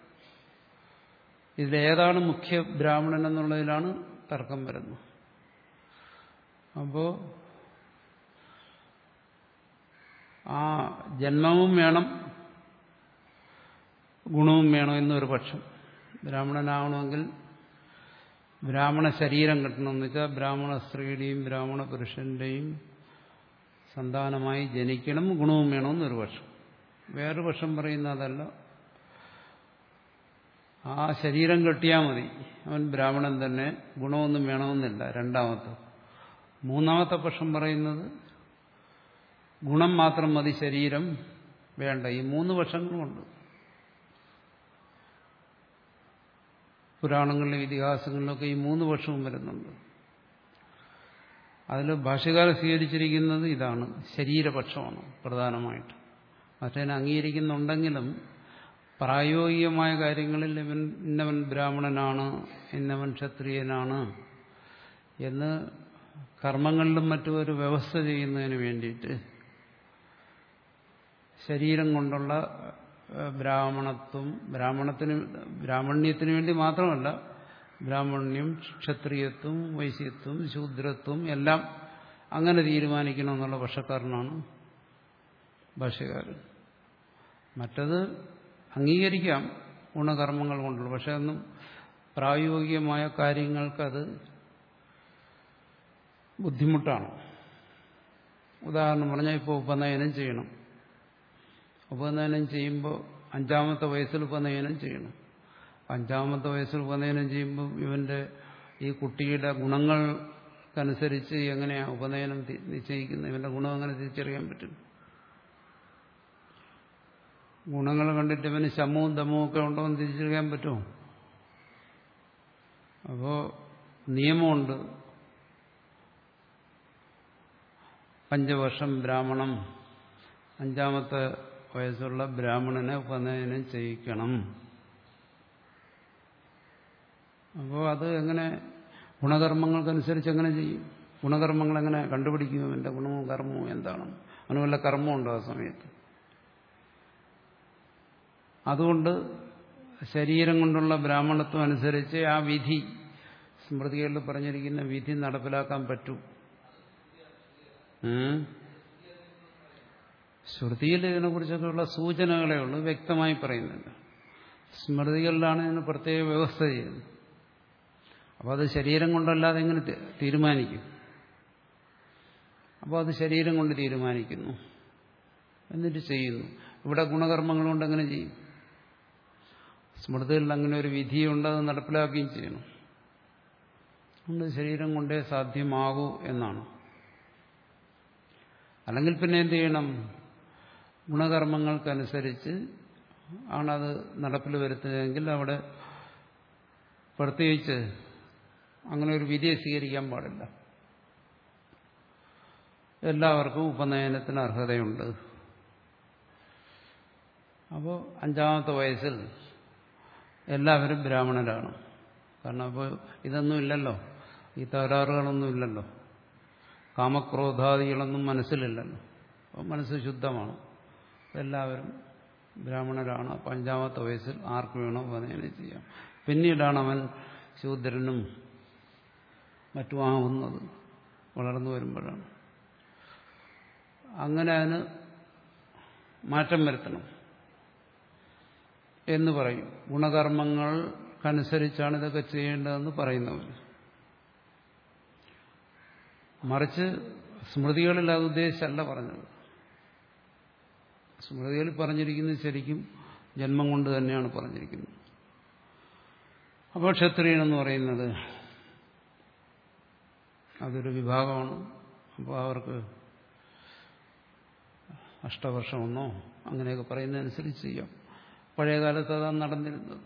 ഇതിലേതാണ് മുഖ്യ ബ്രാഹ്മണൻ എന്നുള്ളതിലാണ് തർക്കം വരുന്നത്. അപ്പോ ആ ജന്മവും വേണം, ഗുണവും വേണം എന്നൊരു പക്ഷം. ബ്രാഹ്മണനാവണമെങ്കിൽ ബ്രാഹ്മണ ശരീരം കിട്ടണമെന്ന് വെച്ചാൽ ബ്രാഹ്മണ സ്ത്രീയുടെയും ബ്രാഹ്മണ പുരുഷന്റെയും സന്താനമായി ജനിക്കണം, ഗുണവും വേണമെന്നൊരു പക്ഷം. വേറൊരു പക്ഷം പറയുന്ന അതല്ല, ആ ശരീരം കെട്ടിയാൽ മതി, അവൻ ബ്രാഹ്മണൻ തന്നെ, ഗുണമൊന്നും വേണമെന്നില്ല. രണ്ടാമത്തെ. മൂന്നാമത്തെ പക്ഷം പറയുന്നത് ഗുണം മാത്രം മതി, ശരീരം വേണ്ട. ഈ മൂന്ന് പക്ഷങ്ങളുമുണ്ട്. പുരാണങ്ങളിലും ഇതിഹാസങ്ങളിലൊക്കെ ഈ മൂന്ന് പക്ഷവും വരുന്നുണ്ട്. അതിൽ ഭാഷ്യകാരൻ സ്വീകരിച്ചിരിക്കുന്നത് ഇതാണ്, ശരീരപക്ഷമാണ് പ്രധാനമായിട്ട്. മറ്റേനെ അംഗീകരിക്കുന്നുണ്ടെങ്കിലും പ്രായോഗികമായ കാര്യങ്ങളിൽ ഇവൻ ഇന്നവൻ ബ്രാഹ്മണനാണ്, ഇന്നവൻ ക്ഷത്രിയനാണ് എന്ന് കർമ്മങ്ങളിലും മറ്റും ഒരു വ്യവസ്ഥ ചെയ്യുന്നതിന് വേണ്ടിയിട്ട് ശരീരം കൊണ്ടുള്ള ബ്രാഹ്മണത്വം, ബ്രാഹ്മണത്തിന് ബ്രാഹ്മണ്യത്തിന് വേണ്ടി മാത്രമല്ല, ബ്രാഹ്മണ്യം, ക്ഷത്രിയത്വം, വൈശ്യത്വം, ശൂദ്രത്വം എല്ലാം അങ്ങനെ തീരുമാനിക്കണമെന്നുള്ള പക്ഷക്കാരനാണ് ഭാഷ്യകാരൻ. മറ്റത് അംഗീകരിക്കാം ഗുണകർമ്മങ്ങൾ കൊണ്ടുള്ള, പക്ഷെ ഒന്നും പ്രായോഗികമായ കാര്യങ്ങൾക്കത് ബുദ്ധിമുട്ടാണ്. ഉദാഹരണം പറഞ്ഞാൽ ഇപ്പോൾ ഉപനയനം ചെയ്യണം. ഉപനയനം ചെയ്യുമ്പോൾ അഞ്ചാമത്തെ വയസ്സിൽ ഉപനയനം ചെയ്യണം. അഞ്ചാമത്തെ വയസ്സിൽ ഉപനയനം ചെയ്യുമ്പോൾ ഇവന്റെ ഈ കുട്ടിയുടെ ഗുണങ്ങൾക്കനുസരിച്ച് എങ്ങനെയാണ് ഉപനയനം നിശ്ചയിക്കുന്നത്? ഇവന്റെ ഗുണം അങ്ങനെ തിരിച്ചറിയാൻ പറ്റും? ഗുണങ്ങൾ കണ്ടിട്ട് ഇവന് ശമവും ദമവും ഒക്കെ ഉണ്ടോ എന്ന് തിരിച്ചറിയാൻ പറ്റുമോ? അപ്പോ നിയമമുണ്ട്. പഞ്ചവർഷം ബ്രാഹ്മണം, അഞ്ചാമത്തെ വയസ്സുള്ള ബ്രാഹ്മണനെ ഉപനയനം ചെയ്യിക്കണം. അപ്പോൾ അത് എങ്ങനെ ഗുണകർമ്മങ്ങൾക്കനുസരിച്ച് എങ്ങനെ ചെയ്യും? ഗുണകർമ്മങ്ങൾ എങ്ങനെ കണ്ടുപിടിക്കും? എൻ്റെ ഗുണവും കർമ്മവും എന്താണ്? അവന് വല്ല കർമ്മമുണ്ടോ ആ സമയത്ത്? അതുകൊണ്ട് ശരീരം കൊണ്ടുള്ള ബ്രാഹ്മണത്വം അനുസരിച്ച് ആ വിധി, സ്മൃതികളിൽ പറഞ്ഞിരിക്കുന്ന വിധി നടപ്പിലാക്കാൻ പറ്റൂ. ശ്രുതിയിൽ ഇതിനെക്കുറിച്ചൊക്കെയുള്ള സൂചനകളേ ഉള്ളൂ, വ്യക്തമായി പറയുന്നില്ല. സ്മൃതികളിലാണ് ഇതിന് പ്രത്യേക വ്യവസ്ഥ ചെയ്യുന്നത്. അപ്പോൾ അത് ശരീരം കൊണ്ടല്ലാതെ എങ്ങനെ തീരുമാനിക്കും? അപ്പോൾ അത് ശരീരം കൊണ്ട് തീരുമാനിക്കുന്നു, എന്നിട്ട് ചെയ്യുന്നു. ഇവിടെ ഗുണകർമ്മങ്ങൾ കൊണ്ട് എങ്ങനെ ചെയ്യും? സ്മൃതിയിൽ അങ്ങനെ ഒരു വിധിയുണ്ട്, അത് നടപ്പിലാക്കുകയും ചെയ്യണം. അതുകൊണ്ട് ശരീരം കൊണ്ടേ സാധ്യമാകൂ എന്നാണ്. അല്ലെങ്കിൽ പിന്നെ എന്ത് ചെയ്യണം? ഗുണകർമ്മങ്ങൾക്കനുസരിച്ച് ആണത് നടപ്പിൽ വരുത്തുന്നതെങ്കിൽ അവിടെ പ്രത്യേകിച്ച് അങ്ങനെ ഒരു വിധിയെ സ്വീകരിക്കാൻ പാടില്ല. എല്ലാവർക്കും ഉപനയനത്തിന് അർഹതയുണ്ട്. അപ്പോൾ അഞ്ചാമത്തെ വയസ്സിൽ എല്ലാവരും ബ്രാഹ്മണരാണ്. കാരണം അപ്പോൾ ഇതൊന്നും ഇല്ലല്ലോ, ഈ തകരാറുകളൊന്നും ഇല്ലല്ലോ, കാമക്രോധാദികളൊന്നും മനസ്സിലില്ലല്ലോ. അപ്പോൾ മനസ്സ് ശുദ്ധമാണ്, എല്ലാവരും ബ്രാഹ്മണരാണ്. അപ്പം അഞ്ചാമത്തെ വയസ്സിൽ ആർക്ക് വേണോ ഉപനയനം ചെയ്യാം. പിന്നീടാണ് അവൻ ശൂദ്രനും മറ്റുമാവുന്നത്, വളർന്നു വരുമ്പോഴാണ്. അങ്ങനെ അതിന് മാറ്റം വരുത്തണം എന്ന് പറയും. ഗുണകർമ്മങ്ങൾക്കനുസരിച്ചാണ് ഇതൊക്കെ ചെയ്യേണ്ടതെന്ന് പറയുന്നവർ. മറിച്ച് സ്മൃതികളിൽ അത് ഉദ്ദേശിച്ചല്ല പറഞ്ഞത്. സ്മൃതികളിൽ പറഞ്ഞിരിക്കുന്നത് ശരിക്കും ജന്മം കൊണ്ട് തന്നെയാണ് പറഞ്ഞിരിക്കുന്നത്. അപ്പോൾ ക്ഷത്രിയനെന്ന് പറയുന്നത് അതൊരു വിഭാഗമാണ്. അപ്പോൾ അവർക്ക് അഷ്ടവർഷമെന്നോ അങ്ങനെയൊക്കെ പറയുന്നതനുസരിച്ച് ചെയ്യാം. പഴയകാലത്ത് അതാണ് നടന്നിരുന്നത്.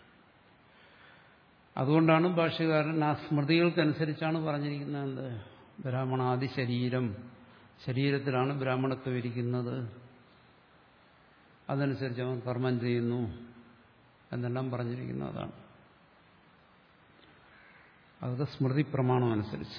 അതുകൊണ്ടാണ് ഭാഷ്യകാരൻ ആ സ്മൃതികൾക്കനുസരിച്ചാണ് പറഞ്ഞിരിക്കുന്നത്. എന്ത്? ബ്രാഹ്മണാദി ശരീരം, ശരീരത്തിലാണ് ബ്രാഹ്മണത്വം ഇരിക്കുന്നത്, അതനുസരിച്ച് അവൻ കർമ്മം ചെയ്യുന്നു എന്നെല്ലാം പറഞ്ഞിരിക്കുന്നു. അതാണ് അതൊക്കെ സ്മൃതി പ്രമാണം അനുസരിച്ച്.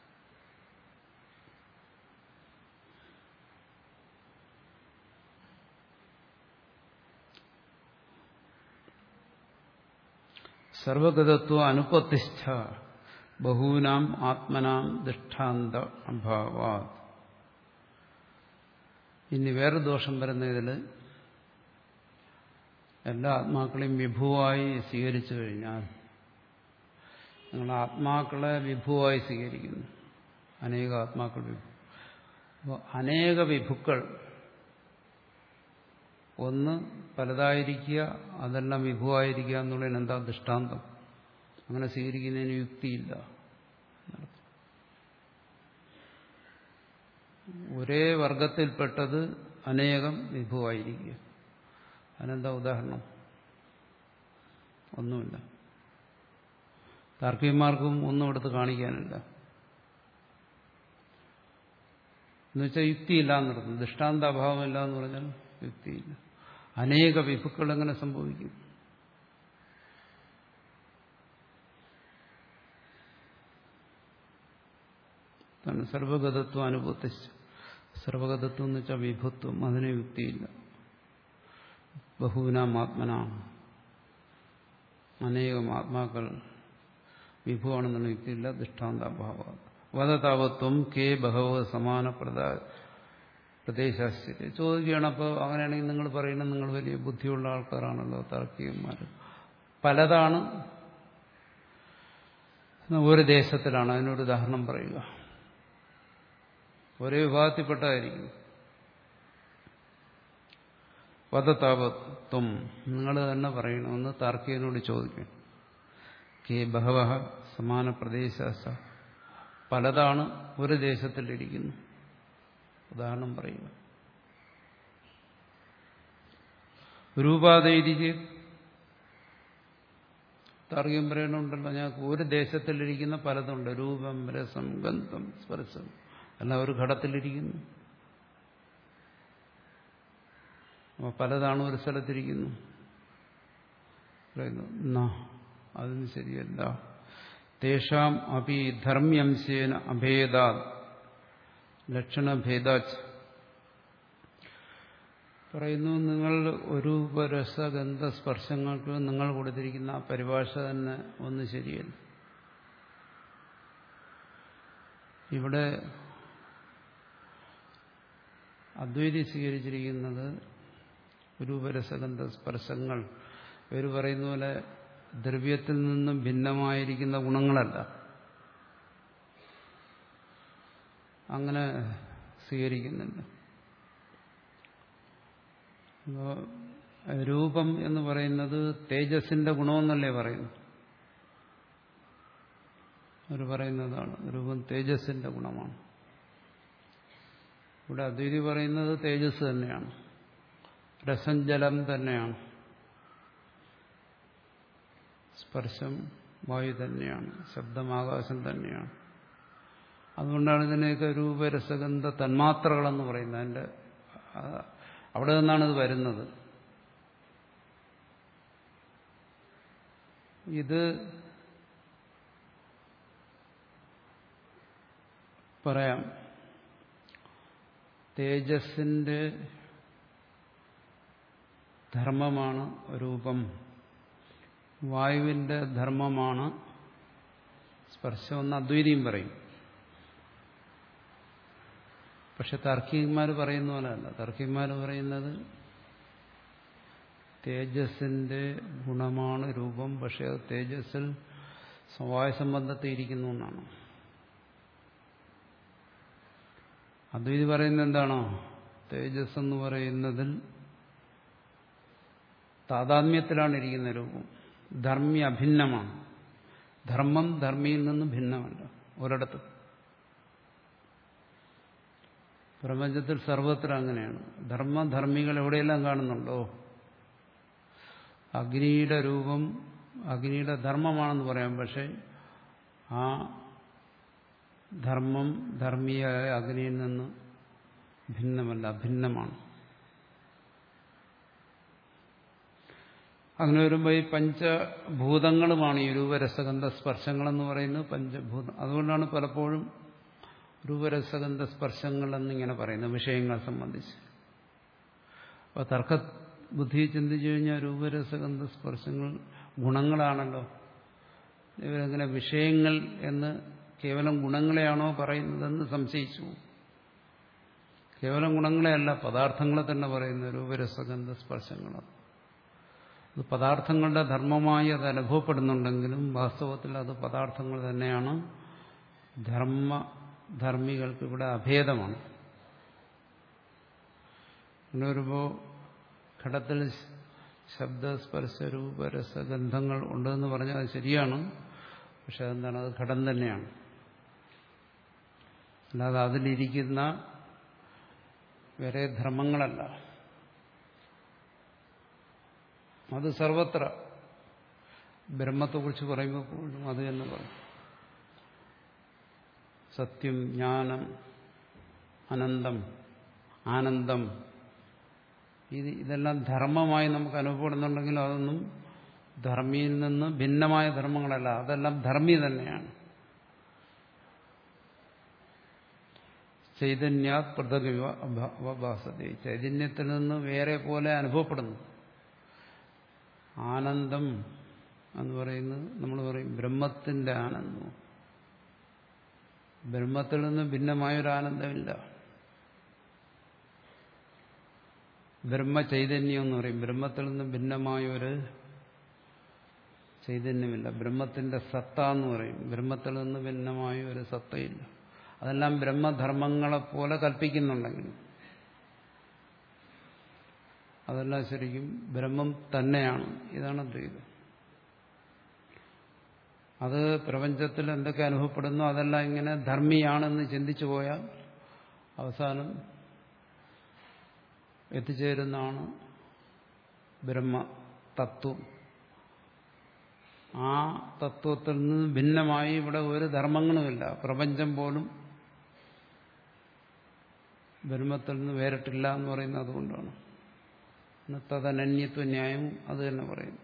സർവഗതത്വ അനുപത്തിഷ്ഠ ബഹൂനാം ആത്മനാം ദൃഷ്ടാന്ത അഭാവാ. ഇനി വേറെ ദോഷം വരുന്ന ഇതിൽ എല്ലാ ആത്മാക്കളെയും വിഭുവായി സ്വീകരിച്ചു കഴിഞ്ഞാൽ, നിങ്ങൾ ആത്മാക്കളെ വിഭുവായി സ്വീകരിക്കുന്നു, അനേക ആത്മാക്കൾ വിഭു. അപ്പോൾ അനേക വിഭുക്കൾ ഒന്ന് പലതായിരിക്കുക, അതെല്ലാം വിഭുവായിരിക്കുക എന്നുള്ളതിന് എന്താ ദൃഷ്ടാന്തം? അങ്ങനെ സ്വീകരിക്കുന്നതിന് യുക്തിയില്ല. ഒരേ വർഗത്തിൽപ്പെട്ടത് അനേകം വിഭുവായിരിക്കുക, അതിനെന്താ ഉദാഹരണം? ഒന്നുമില്ല. താർക്കികന്മാർക്കും ഒന്നും എടുത്ത് കാണിക്കാനില്ല. എന്നുവെച്ചാൽ യുക്തിയില്ല എന്നർത്ഥം. ദൃഷ്ടാന്ത അഭാവമില്ല എന്ന് പറഞ്ഞാൽ യുക്തിയില്ല. അനേക വിഭുക്കൾ എങ്ങനെ സംഭവിക്കും? സർവഗതത്വം അനുഭൂതിച്ച്, സർവഗതത്വം എന്ന് വെച്ചാൽ വിഭുത്വം, അതിന് യുക്തിയില്ല. ബഹൂനാം ആത്മനാം, അനേകം ആത്മാക്കൾ വിഭുവാണെന്നുള്ള യുക്തിയില്ല. ദൃഷ്ടാന്താഭാവ വദതാവത്വം കെ ബഹവ സമാന പ്രദേശാശ്ചര്യ. ചോദിക്കുകയാണ്, അപ്പോൾ അങ്ങനെയാണെങ്കിൽ നിങ്ങൾ പറയുന്നത് നിങ്ങൾ വലിയ ബുദ്ധിയുള്ള ആൾക്കാരാണല്ലോ താർക്കികന്മാർ. പലതാണ്, ഒരു ദേശത്തിലാണ്. അതിനൊരു ഉദാഹരണം പറയുക. ഒരേ വിഭാഗത്തിൽപ്പെട്ടതായിരിക്കും. വദതാവത്വം നിങ്ങൾ തന്നെ പറയണമെന്ന് താർക്കികനോട് ചോദിക്കണം. കെ ബഹവ സമാന പ്രദേശാശ്ച, പലതാണ്, ഒരു ദേശത്തിലിരിക്കുന്നു. ഉദാഹരണം പറയുക. രൂപാതൈതിക്ക് താർക്കികം പറയണമുണ്ടല്ലോ, ഞങ്ങൾക്ക് ഒരു ദേശത്തിലിരിക്കുന്ന പലതുണ്ട്. രൂപം, രസം, ഗന്ധം, സ്പർശം എല്ലാം ഒരു ഘടത്തിലിരിക്കുന്നു. അപ്പോൾ പലതാണ് ഒരു സ്ഥലത്തിരിക്കുന്നു പറയുന്നു. അതിന് ശരിയല്ല. തേഷാം അപി ധർമ്മ്യംശേന അഭേദാ ലക്ഷണഭേദാച്ച്. പറയുന്നു, നിങ്ങൾ ഒരു രസഗന്ധ സ്പർശങ്ങൾക്ക് നിങ്ങൾ കൊടുത്തിരിക്കുന്ന ആ പരിഭാഷ തന്നെ ഒന്ന് ശരിയല്ല. ഇവിടെ അദ്വൈതി സ്വീകരിച്ചിരിക്കുന്നത് രൂപരസഗന്ധ സ്പർശങ്ങൾ ഇവർ പറയുന്ന പോലെ ദ്രവ്യത്തിൽ നിന്നും ഭിന്നമായിരിക്കുന്ന ഗുണങ്ങളല്ല. അങ്ങനെ സ്വീകരിക്കുന്നില്ല. രൂപം എന്ന് പറയുന്നത് തേജസ്സിന്റെ ഗുണമെന്നല്ലേ പറയുന്നു. അവർ പറയുന്നതാണ് രൂപം തേജസ്സിന്റെ ഗുണമാണ്. ഇവിടെ അദ്വൈതി പറയുന്നത് തേജസ് തന്നെയാണ്, രസം ജലം തന്നെയാണ്, സ്പർശം വായു തന്നെയാണ്, ശബ്ദം ആകാശം തന്നെയാണ്. അതുകൊണ്ടാണ് ഇതിനെയൊക്കെ രൂപരസഗന്ധ തന്മാത്രകളെന്ന് പറയുന്നത്. അതിൻ്റെ അവിടെ നിന്നാണ് ഇത് വരുന്നത്. ഇത് പറയാം, തേജസ്സിന്റെ ധർമ്മമാണ് രൂപം, വായുവിന്റെ ധർമ്മമാണ് സ്പർശം എന്ന് അദ്വൈതിയും പറയും. പക്ഷെ താർക്കികന്മാർ പറയുന്ന പോലെയല്ല. താർക്കികന്മാർ പറയുന്നത് തേജസ്സിന്റെ ഗുണമാണ് രൂപം, പക്ഷെ അത് തേജസ്സിൽ സമവായ സംബന്ധത്തിൽ ഇരിക്കുന്നു എന്നാണ്. അദ്വൈതി പറയുന്നത് എന്താണോ, തേജസ് എന്ന് പറയുന്നതിൽ താതാത്മ്യത്തിലാണ് ഇരിക്കുന്ന രൂപം. ധർമ്മി അഭിന്നമാണ്. ധർമ്മം ധർമ്മിയിൽ നിന്ന് ഭിന്നമല്ല ഒരിടത്തും. പ്രപഞ്ചത്തിൽ സർവത്ര അങ്ങനെയാണ്. ധർമ്മധർമ്മികൾ എവിടെയെല്ലാം കാണുന്നുണ്ടോ, അഗ്നിയുടെ രൂപം അഗ്നിയുടെ ധർമ്മമാണെന്ന് പറയാം. പക്ഷെ ആ ധർമ്മം ധർമ്മിയായ അഗ്നിയിൽ നിന്ന് ഭിന്നമല്ല, അഭിന്നമാണ്. അങ്ങനെ വരുമ്പോൾ ഈ പഞ്ചഭൂതങ്ങളുമാണ് ഈ രൂപരസഗന്ധ സ്പർശങ്ങളെന്ന് പറയുന്നത്. പഞ്ചഭൂതം. അതുകൊണ്ടാണ് പലപ്പോഴും രൂപരസഗന്ധ സ്പർശങ്ങൾ എന്നിങ്ങനെ പറയുന്നത് വിഷയങ്ങളെ സംബന്ധിച്ച്. അപ്പോൾ തർക്ക ബുദ്ധി ചിന്തിച്ചു കഴിഞ്ഞാൽ രൂപരസഗന്ധ സ്പർശങ്ങൾ ഗുണങ്ങളാണല്ലോ. ഇവരെങ്ങനെ വിഷയങ്ങൾ എന്ന് കേവലം ഗുണങ്ങളെയാണോ പറയുന്നതെന്ന് സംശയിച്ചു. കേവലം ഗുണങ്ങളെയല്ല, പദാർത്ഥങ്ങളെ തന്നെ പറയുന്നത് രൂപരസഗന്ധ സ്പർശങ്ങൾ. അത് പദാർത്ഥങ്ങളുടെ ധർമ്മമായി അത് അനുഭവപ്പെടുന്നുണ്ടെങ്കിലും വാസ്തവത്തിൽ അത് പദാർത്ഥങ്ങൾ തന്നെയാണ്. ധർമ്മ ധർമ്മികൾക്ക് ഇവിടെ അഭേദമാണ്. അങ്ങനെ വരുമ്പോൾ ഘടത്തിൽ ശബ്ദസ്പർശ രൂപരസഗന്ധങ്ങൾ ഉണ്ടെന്ന് പറഞ്ഞാൽ അത് ശരിയാണ്. പക്ഷെ അതെന്താണ്, അത് ഘടം തന്നെയാണ്. അല്ലാതെ അതിലിരിക്കുന്ന വേറെ ധർമ്മങ്ങളല്ല. അത് സർവത്ര ബ്രഹ്മത്തെക്കുറിച്ച് പറയുമ്പോൾ പോലും അത് തന്നെ പറയും. സത്യം, ജ്ഞാനം, അനന്തം, ആനന്ദം, ഇത് ഇതെല്ലാം ധർമ്മമായി നമുക്ക് അനുഭവപ്പെടുന്നുണ്ടെങ്കിലും അതൊന്നും ധർമ്മിയിൽ നിന്ന് ഭിന്നമായ ധർമ്മങ്ങളല്ല. അതെല്ലാം ധർമ്മി തന്നെയാണ്. ചൈതന്യാത് പൃഥഗ്വിവ അവഭാസത്തെ, ചൈതന്യത്തിൽ നിന്ന് വേറെ പോലെ അനുഭവപ്പെടുന്നു. ആനന്ദം എന്ന് പറയുന്നത് നമ്മൾ പറയും ബ്രഹ്മത്തിന്റെ ആനന്ദം. ബ്രഹ്മത്തിൽ നിന്ന് ഭിന്നമായൊരു ആനന്ദമില്ല. ബ്രഹ്മചൈതന്യം എന്ന് പറയും. ബ്രഹ്മത്തിൽ നിന്ന് ഭിന്നമായൊരു ചൈതന്യമില്ല. ബ്രഹ്മത്തിന്റെ സത്ത എന്ന് പറയും. ബ്രഹ്മത്തിൽ നിന്ന് ഭിന്നമായ ഒരു സത്തയില്ല. അതെല്ലാം ബ്രഹ്മധർമ്മങ്ങളെപ്പോലെ കൽപ്പിക്കുന്നുണ്ടെങ്കിലും അതെല്ലാം ശരിക്കും ബ്രഹ്മം തന്നെയാണ്. ഇതാണ് അദ്വൈതം. അത് പ്രപഞ്ചത്തിൽ എന്തൊക്കെ അനുഭവപ്പെടുന്നു അതെല്ലാം ഇങ്ങനെ ധർമ്മിയാണെന്ന് ചിന്തിച്ചു പോയാൽ അവസാനം എത്തിച്ചേരുന്നതാണ് ബ്രഹ്മ തത്വം. ആ തത്വത്തിൽ നിന്ന് ഭിന്നമായി ഇവിടെ ഒരു ധർമ്മങ്ങളുമില്ല. പ്രപഞ്ചം പോലും ബ്രഹ്മത്തിൽ നിന്ന് വേറിട്ടില്ല എന്ന് പറയുന്നത് അതുകൊണ്ടാണ്. തദനന്യത്വ ന്യായം അത് തന്നെ പറയുന്നു.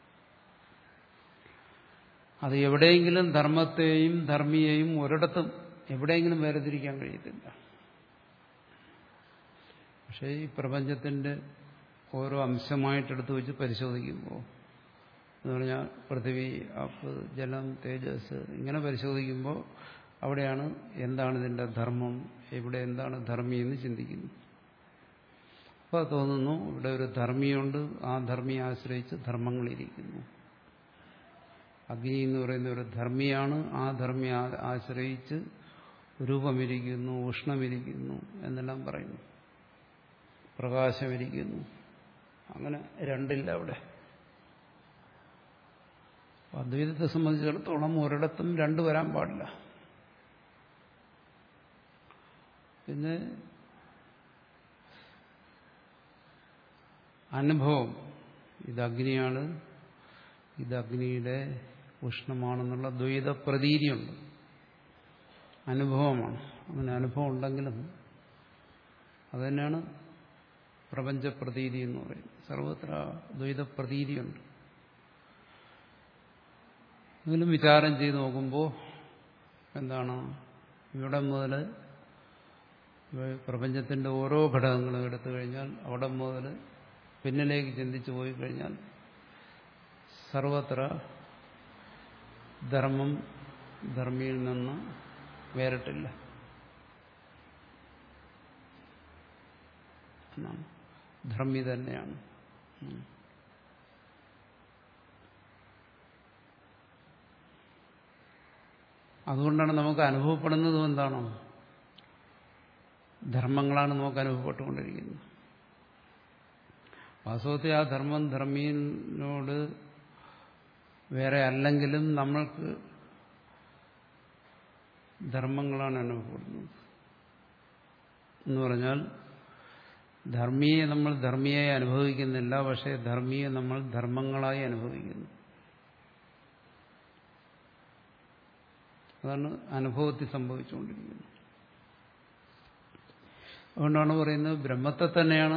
അത് എവിടെയെങ്കിലും ധർമ്മത്തെയും ധർമ്മിയെയും ഒരിടത്തും എവിടെയെങ്കിലും വേർതിരിക്കാൻ കഴിയത്തില്ല. പക്ഷേ ഈ പ്രപഞ്ചത്തിന്റെ ഓരോ അംശമായിട്ടെടുത്ത് വെച്ച് പരിശോധിക്കുമ്പോൾ എന്ന് പറഞ്ഞാൽ പൃഥ്വി, അപ്പ്, ജലം, തേജസ് ഇങ്ങനെ പരിശോധിക്കുമ്പോൾ അവിടെയാണ് എന്താണ് ഇതിൻ്റെ ധർമ്മം, ഇവിടെ എന്താണ് ധർമ്മി എന്ന് ചിന്തിക്കുന്നു. അപ്പോൾ തോന്നുന്നു ഇവിടെ ഒരു ധർമ്മിയുണ്ട്, ആ ധർമ്മിയെ ആശ്രയിച്ച് ധർമ്മങ്ങളിരിക്കുന്നു. അഗ്നി എന്ന് പറയുന്ന ഒരു ധർമ്മിയാണ്, ആ ധർമ്മിയെ ആശ്രയിച്ച് രൂപമിരിക്കുന്നു, ഉഷ്ണമിരിക്കുന്നു എന്നെല്ലാം പറയുന്നു, പ്രകാശമിരിക്കുന്നു. അങ്ങനെ രണ്ടില്ല അവിടെ. അദ്വൈതത്തെ സംബന്ധിച്ചിടത്തോളം ഒരിടത്തും രണ്ട് വരാൻ പാടില്ല. പിന്നെ അനുഭവം, ഇത് അഗ്നിയാണ്, ഇത് അഗ്നിയുടെ ഉഷ്ണമാണെന്നുള്ള ദ്വൈത പ്രതീതിയുണ്ട്, അനുഭവമാണ്. അങ്ങനെ അനുഭവം ഉണ്ടെങ്കിലും അതുതന്നെയാണ് പ്രപഞ്ചപ്രതീതി എന്ന് പറയുന്നത്. സർവത്ര ദ്വൈത പ്രതീതിയുണ്ട്. എങ്കിലും വിചാരം ചെയ്ത് നോക്കുമ്പോൾ എന്താണ്, ഇവിടെ മുതൽ പ്രപഞ്ചത്തിന്റെ ഓരോ ഘടകങ്ങളും എടുത്തു കഴിഞ്ഞാൽ അവിടെ മുതൽ പിന്നിലേക്ക് ചിന്തിച്ചു പോയി കഴിഞ്ഞാൽ സർവത്ര ധർമ്മം ധർമ്മിയിൽ നിന്ന് വേറിട്ടില്ല എന്നാണ്. ധർമ്മി തന്നെയാണ്. അതുകൊണ്ടാണ് നമുക്ക് അനുഭവപ്പെടുന്നതും എന്താണോ, ധർമ്മങ്ങളാണ് നമുക്ക് അനുഭവപ്പെട്ടുകൊണ്ടിരിക്കുന്നത്. വാസ്തവത്തിൽ ആ ധർമ്മം ധർമ്മീനോട് വേറെ അല്ലെങ്കിലും നമ്മൾക്ക് ധർമ്മങ്ങളാണ് അനുഭവപ്പെടുന്നത്. എന്ന് പറഞ്ഞാൽ ധർമ്മിയെ നമ്മൾ ധർമ്മിയായി അനുഭവിക്കുന്നില്ല, പക്ഷേ ധർമ്മിയെ നമ്മൾ ധർമ്മങ്ങളായി അനുഭവിക്കുന്നു. അതാണ് അനുഭവത്തിൽ സംഭവിച്ചുകൊണ്ടിരിക്കുന്നത്. അതുകൊണ്ടാണ് പറയുന്നത് ബ്രഹ്മത്തെ തന്നെയാണ്